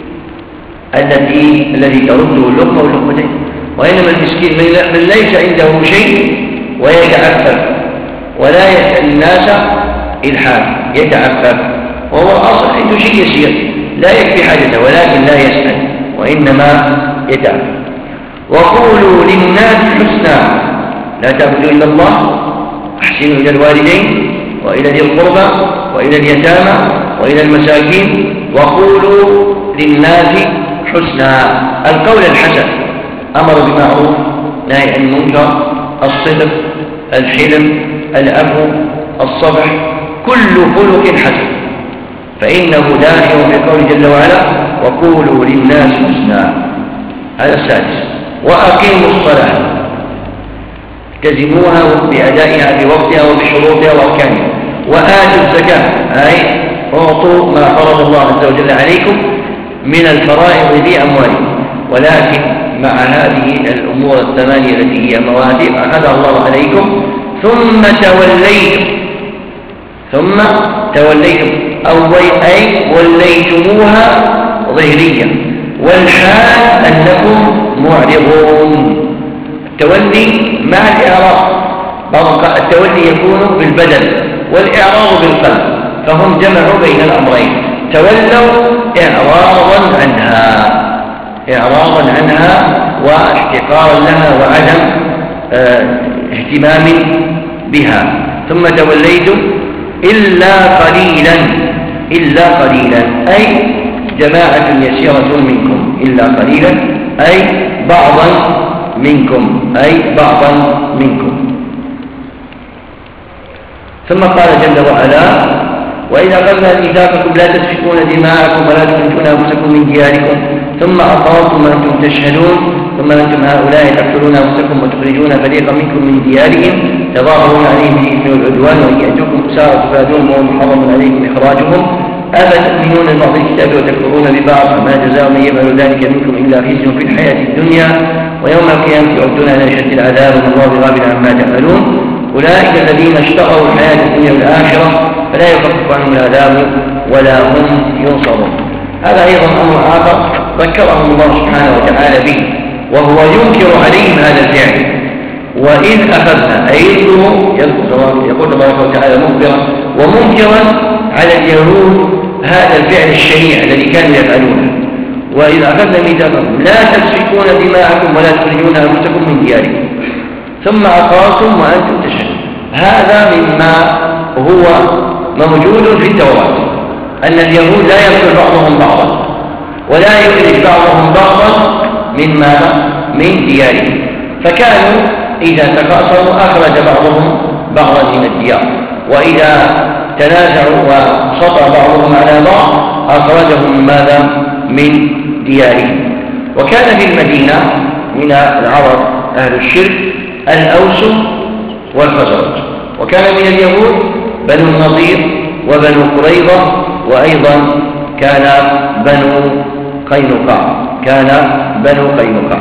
الذي الذي ترده اللقمة واللقمتين، وإنما المسكين من ليس عنده شيء ويتعفف ولا يسأل الناس إلحافا، يتعفف وهو الأصل عنده شيء يسير لا يكفي حاجته، ولكن لا يسأل وإنما يتعفف. وقولوا للناس حسنا، لا تعبدوا إلا الله، أحسنوا إلى الوالدين وإلى ذي القربى وإلى اليتامى وإلى المساكين. وقولوا للناس حسنا، القول الحسن، أمر بالمعروف نهي عن المنكر، الصدق، الحلم، العفو، الصفح، كل خلق حسن، فإنه داخل في قوله جل وعلا: وقولوا للناس حسنا. هذا السادس. وأقيموا الصلاة، التزموها بأدائها بوقتها وبشروطها وأركانها. وآتوا الزكاة، أي أعطوا ما فرض الله عز وجل عليكم من الفرائض في أموالكم، ولكن مع هذه الأمور الثمانية التي هي مواتير أخذها الله عليكم ثم توليتم ثم توليتم أو أي وليتموها ظهريا، والحال أنكم معرضون. التولي مع الإعراض، بعض التولي يكون بالبدن والإعراض بالقلب، فهم جمعوا بين الأمرين، تولوا إعراضا عنها إعراضا عنها واحتقارا لها وعدم اه اهتمام بها. ثم توليتم إلا قليلا إلا قليلا أي جماعة يسيرة منكم، إلا قليلا أي بعضا منكم أي بعضا منكم. ثم قال جل وعلا: وإذا أخذنا ميثاقكم لا تسفكون دماءكم ولا تخرجون أنفسكم من دياركم ثم أقررتم وأنتم تشهدون ثم أنتم هؤلاء تقتلون أنفسكم وتخرجون فريقا منكم من ديارهم تظاهرون عليهم بالإثم والعدوان وإن يأتوكم أسارى تفادوهم وهم محرم عليكم إخراجهم أفتؤمنون ببعض الكتاب وتكفرون ببعض فما جزاء من يفعل ذلك منكم إلا خزي في الحياة الدنيا ويوم القيامة يردون إلى أشد العذاب والله بغافل عما تعملون أولئك الذين اشتروا الحياة الدنيا بالآخرة فلا يخفف عنهم العذاب ولا هم ينصرون. هذا أيضا أمر آخر ذكرهم الله سبحانه وتعالى به وهو ينكر عليهم هذا الفعل. وإذ أخذنا أي يقول تبارك وتعالى مخبرا ومنكرا على اليهود هذا الفعل الشنيع الذي كانوا يفعلونه. وإذ أخذنا ميثاقكم لا تسفكون دماءكم ولا تخرجون أنفسكم من دياركم ثم أقررتم وأنتم تشهدون. هذا مما هو موجود في التوراة أن اليهود لا يقتل بعضهم بعضا ولا يخرج بعضهم بعضا من ماذا؟ من ديارهم. فكانوا إذا تقاصروا أخرج بعضهم بعضا من الديار وإذا تنازعوا وسطى بعضهم على بعض أخرجهم ماذا؟ من ديارهم. وكان في المدينة من العرب أهل الشرك الأوس والخزرج وكان من اليهود بنو النضير وبنو قريظة وأيضا كان بنو قينقاع كان بنو قينقاع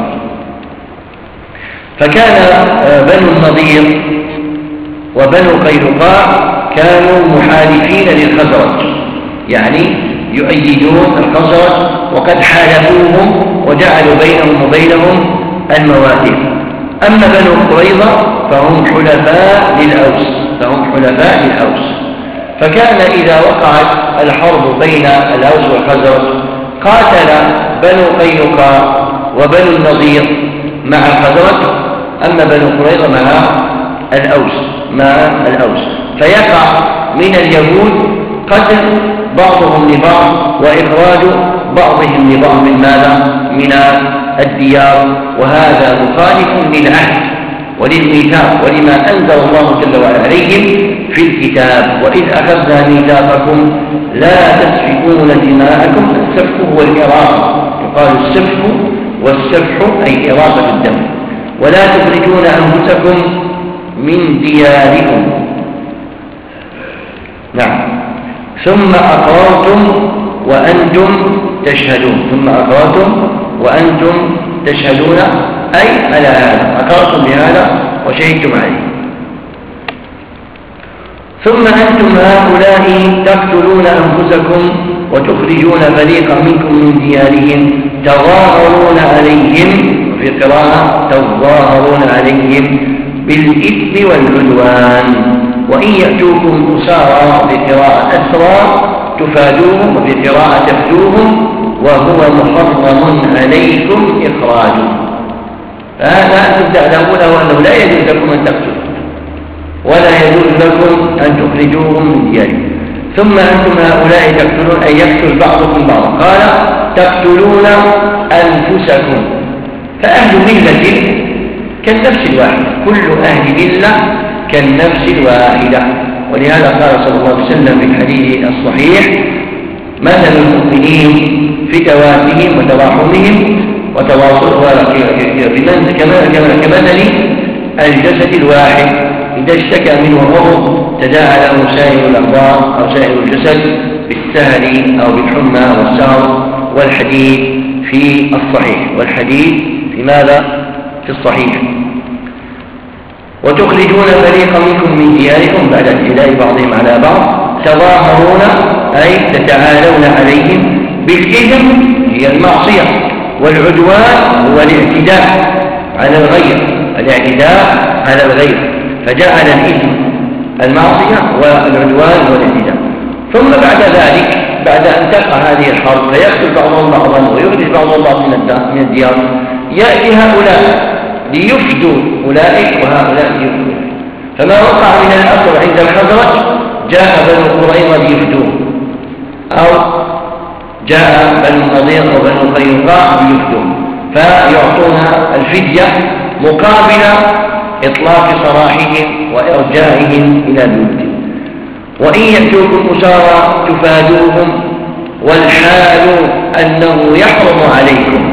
فكان بنو النضير وبنو قينقاع كانوا محالفين للخزرج يعني يؤيدون الخزرج وقد حالفوهم وجعلوا بينهم وبينهم المواثيق. أما بنو قريظة فهم حلفاء للأوس فهم حلفاء للأوس فكان إذا وقعت الحرب بين الأوس والخزرج قاتل بنو قينقاع وبنو النضير مع الخزرج أما بنو قريظة مع الأوس مع الأوس فيقع من اليهود قتل بعضهم لبعض وإخراج بعضهم لبعض من ماذا؟ من الديار. وهذا مخالف للعهد وللميثاق ولما أنزل الله جل وعلا عليهم في الكتاب. وإذ أخذنا ميثاقكم لا تسفكون دماءكم. السفك هو الإراقة يقال السفك والسفح أي إراقة الدم. ولا تخرجون أنفسكم من دياركم. نعم. ثم أقررتم وأنتم تشهدون. ثم أقررتم وأنتم تشهدون أي على هذا أقررتم بهذا وشهدتم عليه. ثم أنتم هؤلاء تقتلون أنفسكم وتخرجون فريقا منكم من ديارهم تظاهرون عليهم في قراءة تظاهرون عليهم بالإثم والعدوان وإن يأتوكم أسارى بقراءة أسرى تفادوهم وفي قراءة تفدوهم وهو محرم عليكم إخراجهم. فهذا أنتم تعلمونه أنه لا يجوز لكم أن تقتلوا ولا يجوز لكم أن تخرجوهم من ديارهم. ثم أنتم هؤلاء تقتلون أن يقتل بعضكم بعضا. قال تقتلون أنفسكم. فأهل ملة كالنفس الواحدة كل أهل ملة كالنفس الواحدة. ولهذا قال صلى الله عليه وسلم في الحديث الصحيح مثل المؤمنين في توادهم وتراحمهم وتواصلهم كمثل الجسد الواحد إذا اشتكى منه عضو تداعى له سائر الأعضاء أو سائر الجسد بالسهل أو بالحمى والسهر. والحديث في الصحيح والحديث في ماذا؟ في الصحيح. وتخرجون فريقا منكم من دياركم بعد اعتداء بعضهم على بعض تظاهرون أي تتعالون عليهم بالإثم هي المعصية والعدوان هو الاعتداء على الغير الاعتداء على الغير فجعل الإثم المعصية والعدوان والاعتداء. ثم بعد ذلك بعد أن تقع هذه الحرب فيقتل بعضهم بعضا ويخرج بعضهم بعضا من الديار يأتي هؤلاء ليفدوا أولئك وهؤلاء ليفدوا. فما وقع من الأسر عند الخزرج جاء بنو قريظة ليفدوه أو جاء بنو النضير وبنو قينقاع ليفدوه فيعطون الفدية مقابل إطلاق سراحهم وإرجاعهم إلى بيوتهم. وإن يأتوكم أسارى تفادوهم والحال أنه يحرم عليكم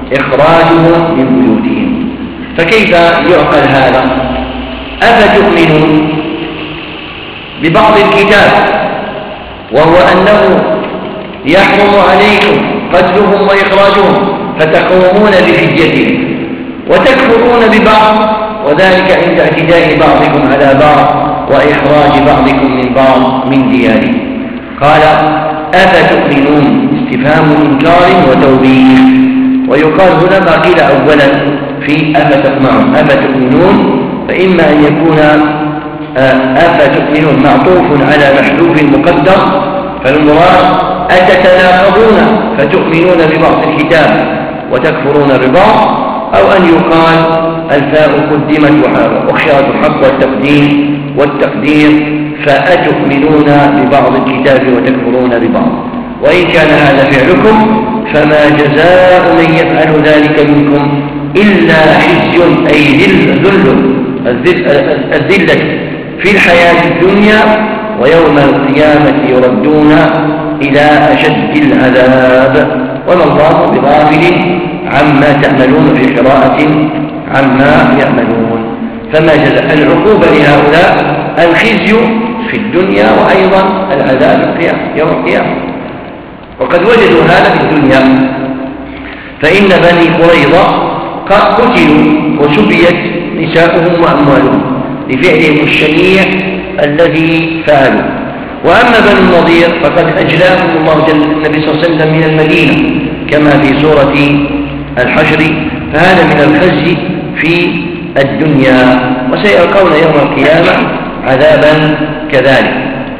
إخراجهم من بيوتهم. فكيف يعقل هذا؟ أفتؤمنون ببعض الكتاب وهو أنه يحرم عليكم قتلهم وإخراجهم فتقومون بفديتهم، وتكفرون ببعض وذلك عند اعتداء بعضكم على بعض وإخراج بعضكم من بعض من ديارهم. قال أفتؤمنون استفهام إنكار وتوبيخ، ويقال هنا ما قيل أولا في أفتطمعون. أفتؤمنون فإما أن يكون أفتؤمنون معطوف على محذوف مقدر، فالمراد أتتناقضون فتؤمنون ببعض الكتاب وتكفرون ببعض، أو أن يقال الفاء قدمت وأخشرت الحق والتقديم والتقدير فأتؤمنون ببعض الكتاب وتكفرون ببعض. وإن كان هذا فعلكم فما جزاء من يفعل ذلك منكم إلا خزي أي ذل الذلة في الحياة الدنيا، ويوم القيامة يردون إلى أشد العذاب، وما الله بغافل عما تعملون في قراءة عما يعملون. فما جزاء العقوبة لهؤلاء الخزي في الدنيا وأيضا العذاب يوم القيامة. وقد وجدوا هذا في الدنيا، فإن بني قريظة قتلوا وسبيت نساؤهم وأموالهم لفعلهم الشنيع الذي فعلوا. وأما بنو النضير فقد أجلاهم الله جل النبي صلى الله عليه وسلم من المدينة كما في سورة الحشر، فهذا من الخزي في الدنيا، وسيلقون يوم القيامة عذابا كذلك،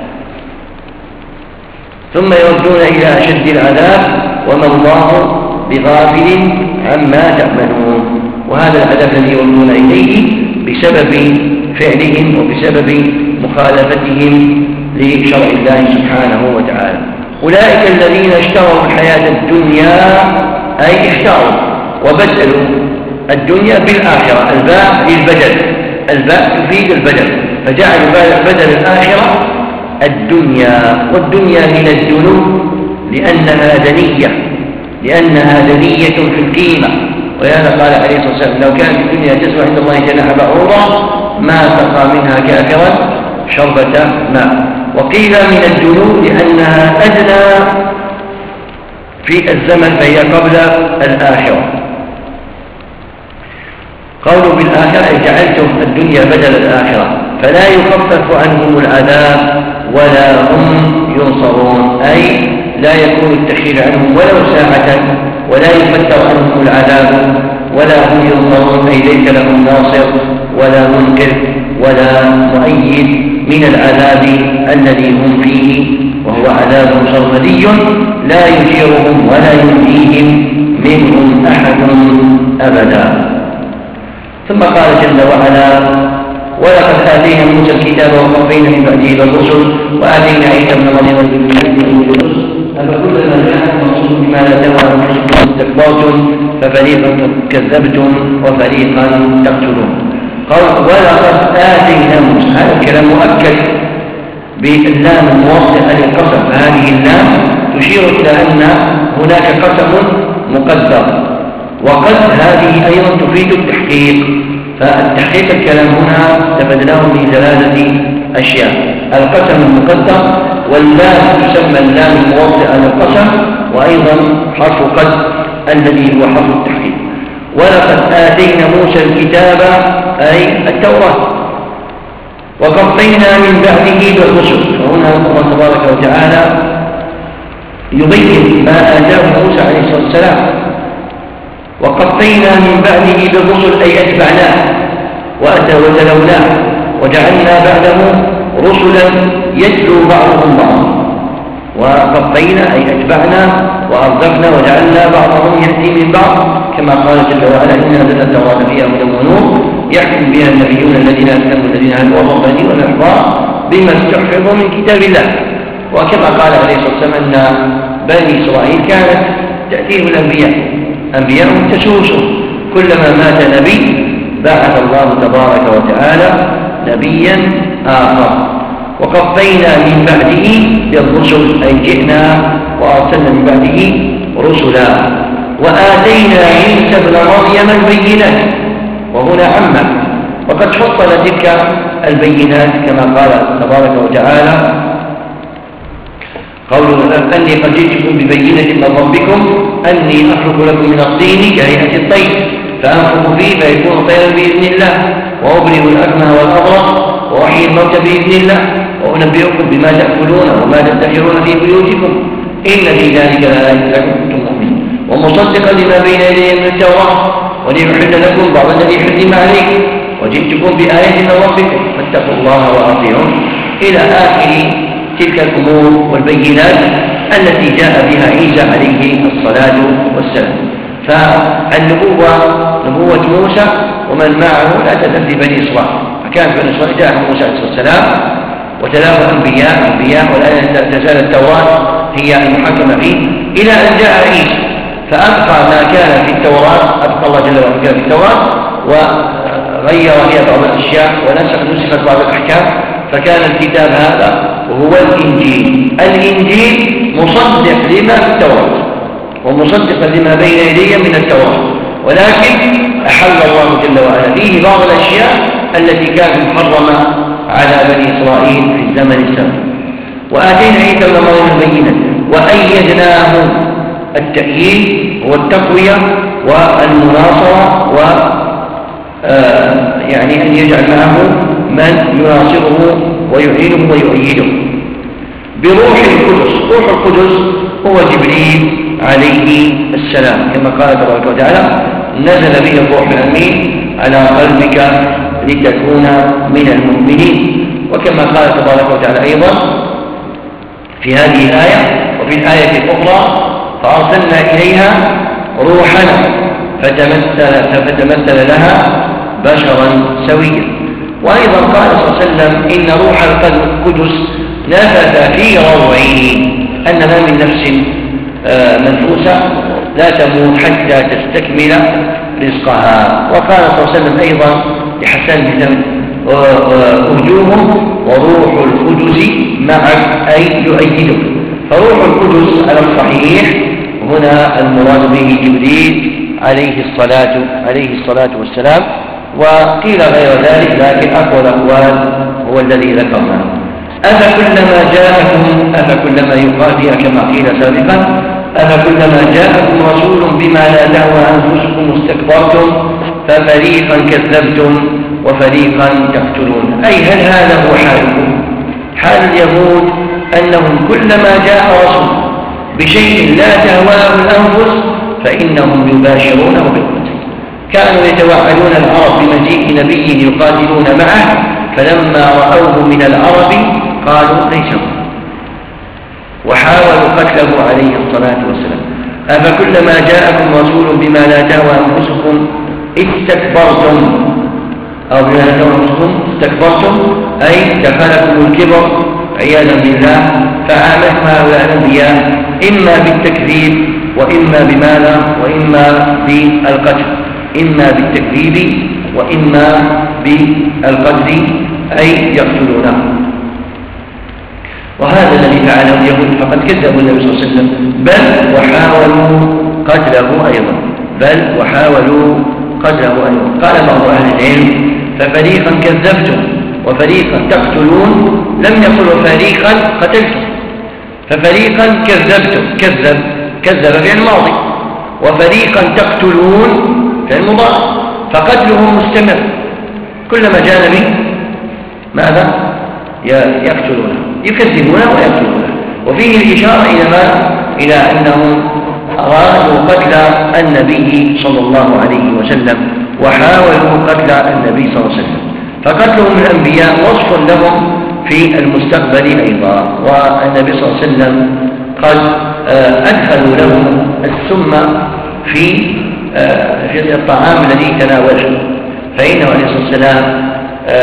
ثم يردون إلى أشد العذاب وما الله بغافل عما تعملون. وهذا العذاب الذي يردون إليه بسبب فعلهم وبسبب مخالفتهم لشرع الله سبحانه وتعالى. أولئك الذين اشتروا الحياة الدنيا أي اشتروا وبدلوا الدنيا بالآخرة، الباء للبدل، الباء تفيد البدل، فجعلوا بدل الآخرة الدنيا، والدنيا من الدنو لأنها دنية لأنها دنية في القيمة. ولهذا قال عليه الصلاة والسلام لو كانت الدنيا تسوى عند الله جناح بعوضة ما سقى منها كافرا شربة ماء. وقيل من الدنو لأنها أدنى في الزمن فهي قبل الآخرة. قالوا بالآخرة أي جعلتم الدنيا بدل الآخرة فلا يخفف عنهم العذاب ولا هم ينصرون، أي لا يكون التخفيف عنهم ولو ساعة، ولا يفتر عنهم العذاب ولا هم ينصرون، أي ليس لهم ناصر ولا منقذ ولا مؤيد من العذاب الذي هم فيه، وهو عذاب سرمدي لا يجيرهم ولا ينجيهم منهم أحد أبدا. ثم قال جل وعلا ولقد آتينا موسى الكتاب وقفينا من بعده بالرسل وآتينا عيسى ابن مريم البينات أفكلما جاءكم رسول بما لا تهوى أنفسكم استكبرتم ففريقا كذبتم وفريقا تقتلون. قال ولقد آتينا موسى، هذا الكلام مؤكد باللام الموضحة للقسم، فهذه اللام تشير إلى أن هناك قسم مقدر، وقد هذه أيضا تفيد التحقيق، فالتحقيق الكلام هنا استفدناه من ثلاثة أشياء: القسم المقدر، واللام تسمى اللام الموضحة للقسم، وأيضا حرف قد الذي هو حرف التحقيق. ولقد آتينا موسى الكتاب أي التوراة وقفينا من بعده بالرسل، فهنا الله تبارك وتعالى يبين ما آتاه موسى عليه الصلاة والسلام. وقفينا من بعده بالرسل أي أتبعناه وتلوناه وجعلنا بعده رسلا يتلو بعضهم بعضا. وقفينا أي أتبعنا وأرزقنا وجعلنا بعضهم يهدي من بعض، كما قال جل وعلا إنا نزلنا التوراة فيها هدى ونور يحكم بها النبيون الذين أسلموا الذين هادوا والربانيون والأحبار بما استحفظوا من كتاب الله. وكما قال عليه الصلاة والسلام أن بني إسرائيل كانت تأتيهم الأنبياء أنبياء تسوسهم، كلما مات نبي بعث الله تبارك وتعالى نبيا آخر. وقفينا من بعده بالرسل أي جئنا وأرسلنا من بعده رسلا. وآتينا عيسى ابن مريم البينات، وهنا عمّ، وقد فصل تلك البينات كما قال تبارك وتعالى قوله أني قد جئتكم ببينة من ربكم أني أخلق لكم من الطين كهيئة الطير فأنفخ فيه فيكون طيرا بإذن الله، وأبرئ الأكمه والأبرص وأحيي الموتى بإذن الله، وأنبئكم بما تأكلون وما تدخرون في بيوتكم إن في ذلك لآيات لكم كنتم مؤمنين، ومصدقا لما بين يدي من التوراة وليحل لكم بعض الذي حرم عليكم وجئتكم بآية من ربكم فاتقوا الله وأطيعون إلى آخر تلك الأمور والبينات التي جاء بها عيسى عليه الصلاة والسلام. فالنبوة نبوة موسى ومن معه لا تزال في بني إسرائيل، فكان بني إسرائيل جاء موسى عليه السلام وتلاه أنبياء أنبياء ولا تزال التوراة هي المحكمة فيه إلى أن جاء عيسى فأبقى ما كان في التوراة، أبقى الله جل وعلا كان في التوراة وغير فيها بعض الأشياء ونسخ نسخت بعض الأحكام، فكان الكتاب هذا وهو الإنجيل. الإنجيل مصدق لما في التوراة ومصدقا لما بين يديه من التوراة، ولكن أحل الله جل وعلا فيه بعض الأشياء التي كانت محرمة على بني إسرائيل في الزمن السابق. وآتينا عيسى ابن مريم البينات وأيدناه، التأييد هو التقوية والمناصرة و آه يعني أن يجعل معه من يناصره ويعينه ويؤيده بروح القدس. روح القدس هو جبريل عليه السلام كما قال تبارك وتعالى نزل به الروح الأمين على قلبك لتكون من المؤمنين، وكما قال تبارك وتعالى أيضا في هذه الآية وفي الآية الأخرى فأرسلنا إليها روحنا فتمثل, فتمثل لها بشرا سويا. وأيضا قال صلى الله عليه وسلم إن روح القدس نفث في روعي أن ما من نفس منفوسة لا تموت حتى تستكمل رزقها. وقال صلى الله عليه وسلم أيضا لحسان بن ثابت أهجوهم وروح القدس معك أي يؤيده. فروح القدس على الصحيح هنا المراد به جبريل عليه الصلاة عليه الصلاة والسلام، وقيل غير ذلك لكن أقوى الأقوال هو الذي ذكرناه. أفكلما جاءكم أفكلما يقال فيها كما قيل سابقا أفكلما جاءكم رسول بما لا تهوى أنفسكم استكبرتم ففريقا كذبتم وفريقا تقتلون. أي هل هذا هو حالكم؟ حال اليهود أنهم كلما جاء رسول بشيء لا تهواه الأنفس فإنهم يباشرونه بالقتل. كانوا يتوعدون العرب بمجيء نبي يقاتلون معه، فلما رأوه من العرب قالوا ليس هو، وحاولوا قتله عليه الصلاة والسلام. أفكلما جاءكم رسول بما لا تهوى أنفسكم استكبرتم أو بما لا تهوى أنفسكم استكبرتم أي دخلكم الكبر عياذا بالله، فعاملتم هؤلاء الأنبياء إما بالتكذيب وإما بماذا وإما بالقتل، إما بالتكذيب وإما بالقتل أي يقتلونه. وهذا الذي فعله اليهود، فقد كذبوا النبي صلى الله عليه وسلم بل وحاولوا قتله أيضا بل وحاولوا قتله أيضا. قال بعض أهل العلم ففريقا كذبتم وفريقا تقتلون، لم يقل فريقا قتلتم، ففريقا كذبتم كذب كذب في الماضي، وفريقا تقتلون في المضارع، فقتلهم مستمر كلما جاء نبي ماذا يقتلونه يكذبونه ويقتلونه. وفيه الإشارة إلى ما إلى أنهم أرادوا قتل النبي صلى الله عليه وسلم وحاولوا قتل النبي صلى الله عليه وسلم، فقتلهم الأنبياء وصف لهم في المستقبل أيضا. والنبي صلى الله عليه وسلم قد أدخلوا لهم السم في في الطعام الذي تناوله، فإنه عليه الصلاة والسلام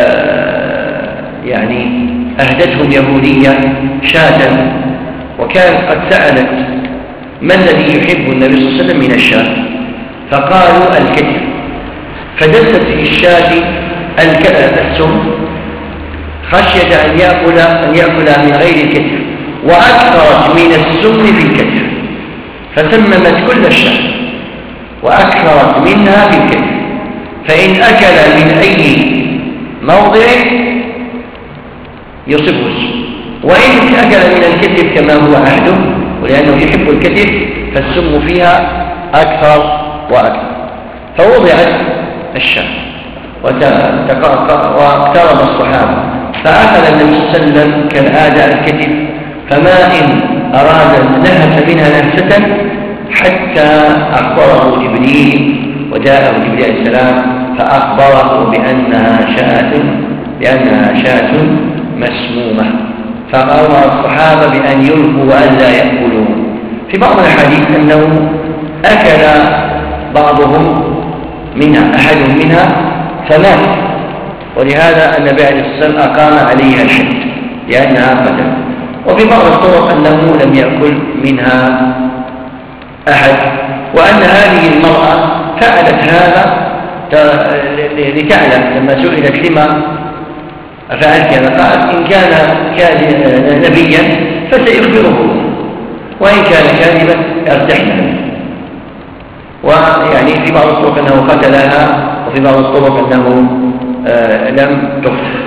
يعني أهدتهم يهودية شاة، وكانت قد سألت ما الذي يحب النبي صلى الله عليه وسلم من الشاة، فقالوا الكتف، فدست في الشاة السم خشية أن يأكل أن يأكل من غير الكتف، وأكثرت من السم في الكتف فسممت كل الشاة وأكثرت منها في الكتف، فإن أكل من أي موضع يصبه السم، وإن أكل من الكتف كما هو عهده ولأنه يحب الكتف فالسم فيها أكثر وأكثر. فوضعت الشاة واقترب الصحابة فأخذ النبي صلى الله عليه وسلم كالعادة الكتف، فما إن أراد نهس منها نهسة حتى أخبره جبريل، وجاءه جبريل عليه السلام فأخبره بأنها شاة بأنها شاة مسمومة، فأمر الصحابة بأن يلقوا وألا يأكلوا. في بعض الحديث أنه أكل بعضهم منها أحدهم منها فمات، ولهذا النبي عليه الصلاة والسلام أقام عليها الحد لأنها قتلت. وفي بعض الطرق أنه لم يأكل منها أحد، وأن هذه المرأة فعلت هذا لتعلم لما سئلت لما فعلت كذا قالت إن كان نبيا فسيخبره، وإن كان كاذبا ارتحنا منه. ويعني في بعض الطرق أنه قتلها، وفي بعض الطرق أنه آه لم تقتل.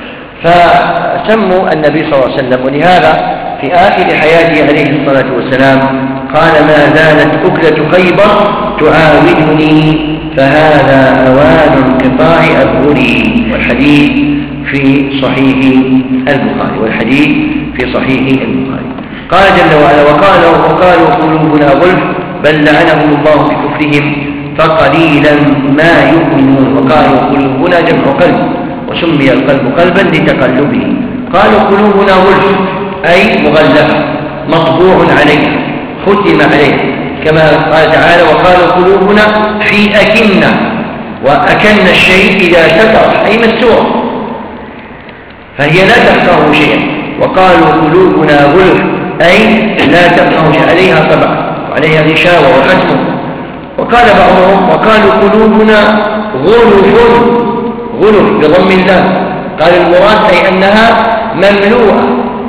فسموا النبي صلى الله عليه وسلم، ولهذا في آخر حياته عليه الصلاة والسلام قال ما زالت أكلة خيبر تعاودني فهذا أوان انقطاع أبهري. والحديث في صحيح البخاري والحديث في صحيح البخاري. قال جل وعلا وقالوا, وقالوا قلوبنا غلف بل لعنهم الله بكفرهم فقليلا ما يؤمنون. وقالوا قلوبنا جمع قلب، وسمي القلب قلبا لتقلبه. قالوا قلوبنا غلف أي مغلفة مطبوع عليها ختم عليها، كما قال تعالى وقالوا قلوبنا في أكنة، وأكن الشيء إذا ستر أي مستور فهي لا تفقه شيئا. وقالوا قلوبنا غلف أي لا تفقه شيئا، عليها طبع وعليها غشاوة وختم. وقال بعضهم وقالوا قلوبنا غلف غلف بضم اللام، قال المراد أي أنها مملوءة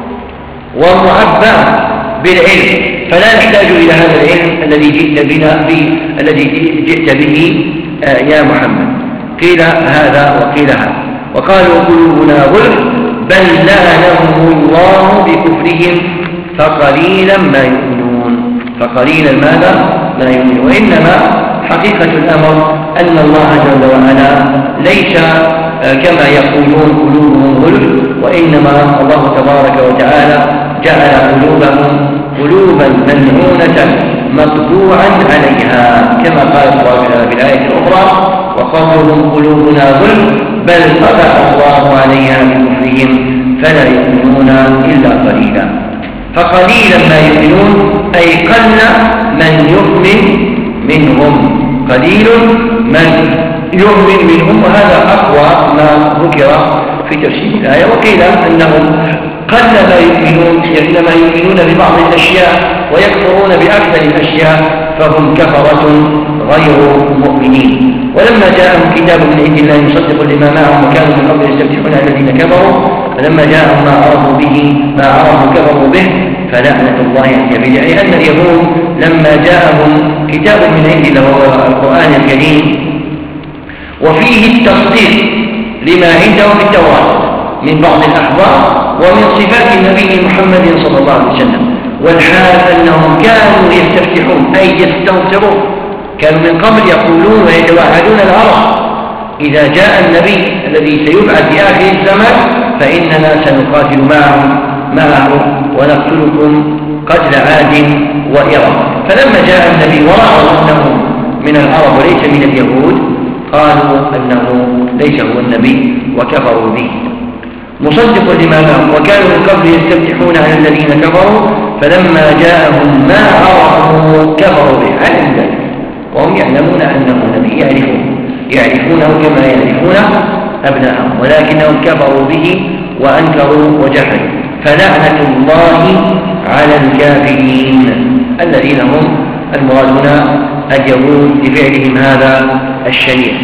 ومعبأة بالعلم، فلا نحتاج إلى هذا العلم الذي جئت بنا به الذي جئت به يا محمد. قيل هذا وقيل هذا. وقالوا قلوبنا غلف بل لعنهم الله بكفرهم فقليلا ما يؤمنون. فقليلا ماذا لا يؤمنون. وإنما حقيقة الأمر أن الله جل وعلا ليس كما يقولون قلوبهم غلف، وإنما الله تبارك وتعالى جعل قلوبهم قلوبا ملعونة مطبوعا عليها، كما قال الله في الآية الأخرى وقولهم قلوبنا غلف بل طبع الله عليها بكفرهم فلا يؤمنون إلا قليلا. فقليلا ما يؤمنون أي قل من يؤمن منهم، قليل من يؤمن منهم. وهذا أقوى ما ذكر في تفسير الآية. وقيل أنهم قل ما يؤمنون، إنما يؤمنون ببعض الأشياء ويكفرون بأكثر الأشياء، فهم كفرة غير مؤمنين. ولما جاءهم كتاب من عند الله يصدق لما معهم وكانوا من قبل يستفتحون على الذين كفروا، فلما جاءهم ما عرفوا به ما عرفوا كفروا به فلعنة الله على الكافرين. يعني أن اليهود لما جاءهم كتاب من عند الله وهو القرآن الكريم وفيه التصديق لما عندهم في التوراة من بعض الأخبار ومن صفات النبي محمد صلى الله عليه وسلم، والحال أنهم كانوا يستفتحون أي يستنصرون، كانوا من قبل يقولون ويتوعدون العرب إذا جاء النبي الذي سيبعث في آخر الزمان فإننا سنقاتل معه معه ونقتلكم قتل عاد وإرم. فلما جاء النبي ورأوا أنه من العرب وليس من اليهود قالوا أنه ليس هو النبي وكفروا به مصدق لما معهم، وكانوا من قبل يستفتحون على الذين كفروا فلما جاءهم ما عرفوا كفروا به على ذلك، وهم يعلمون أنه نبي يعرفون يعرفونه كما يعرفون أبناءهم، ولكنهم كفروا به وأنكروا وجحدوا. فلعنة الله على الكافرين الذين هم المرادون اليهود لفعلهم هذا الشنيع.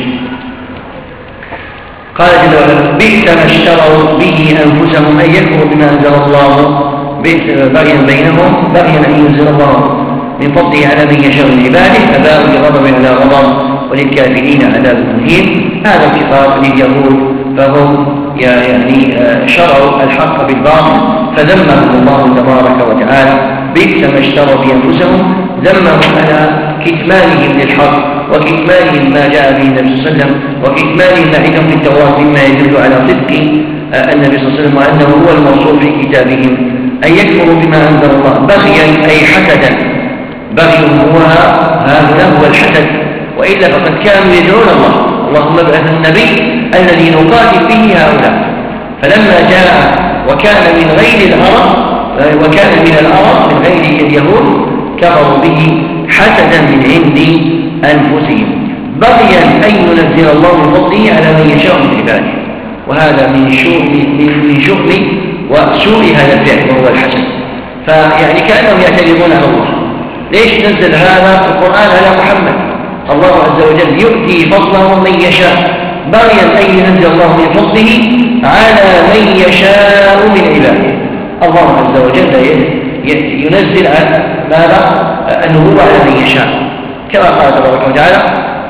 قال جل وعلا بئس ما اشتروا به أنفسهم أن يكفروا بما أنزل الله بئس بغيا بينهم بغيا أن ينزل الله من فضله على من يشاء من عباده فباءوا بغضب على غضب وللكافرين عذاب مهين. هذا انتقام لليهود فهم يعني شرعوا الحق بالباطل فذمهم الله تبارك وتعالى بئس ما اشتروا بأنفسهم، ذمهم على كتمانهم للحق وكتمانهم ما جاء به النبي صلى الله عليه وسلم وكتمانهم ما عندهم في التوراة مما يدل على صدق النبي صلى الله عليه وسلم وأنه هو الموصوف في كتابهم. أن يكفروا بما أنزل الله بغيا أي حسدا، بغي هو هذا هو الحسد، وإلا فقد كانوا يدعون الله اللهم ابعث النبي الذي نقاتل به هؤلاء. فلما جاء وكان من غير العرب وكان من العرب من غير اليهود كفروا به حسدا من عند أنفسهم بغيا أن ينزل الله من فضله على من يشاء من عباده. وهذا من شؤم من شؤم وسوء هذا الفعل وهو الحسد. فيعني كأنهم يعترضون على الله، ليش نزل هذا القرآن على محمد؟ الله عز وجل يؤتي فضله من يشاء بغيا أن ينزل الله من فضله على من يشاء من عباده. الله عز وجل ينزل ماذا؟ النبوة على من يشاء كما قال تبارك وتعالى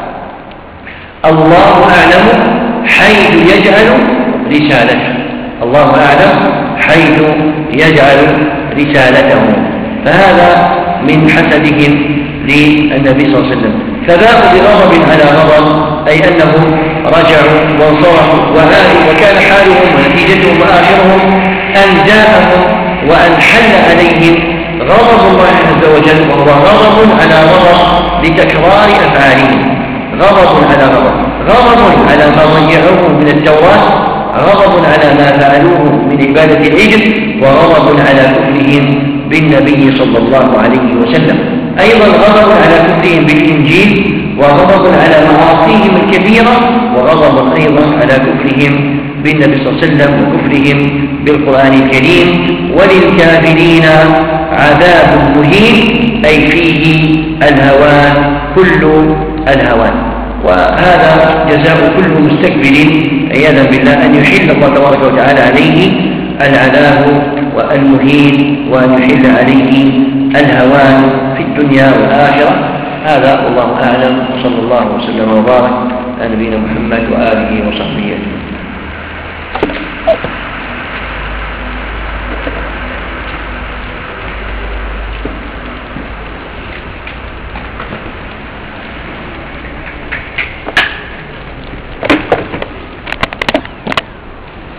الله أعلم حيث يجعل رسالته. الله أعلم حيث يجعل رسالته. فهذا من حسدهم للنبي صلى الله عليه وسلم. فباءوا بغضب على غضب أي أنهم رجعوا وانصرفوا وعادوا وكان حالهم ونتيجتهم وآخرهم أن جاءهم وأن حل عليهم غضب الله عز وجل، وهو غضب على غضب لتكرار أفعالهم، غضب على غضب، غضب على ما ضيعوه من التوراة، غضب على ما فعلوه من عبادة العجل، وغضب على كفرهم بالنبي صلى الله عليه وسلم. أيضا غضب على كفرهم بالإنجيل، وغضب على معاصيهم الكبيرة، وغضب أيضا على كفرهم بالنبي صلى الله عليه وسلم وكفرهم بالقرآن الكريم. وللكافرين عذاب مهين أي فيه الهوان كل الهوان. وهذا جزاء كل مستكبر عياذا بالله أن يحل الله تبارك وتعالى عليه العذاب والمهين وأن يحل عليه الهوان في الدنيا والآخرة. هذا والله أعلم، وصلى الله وسلم وبارك على نبينا محمد وآله وصحبه أجمعين.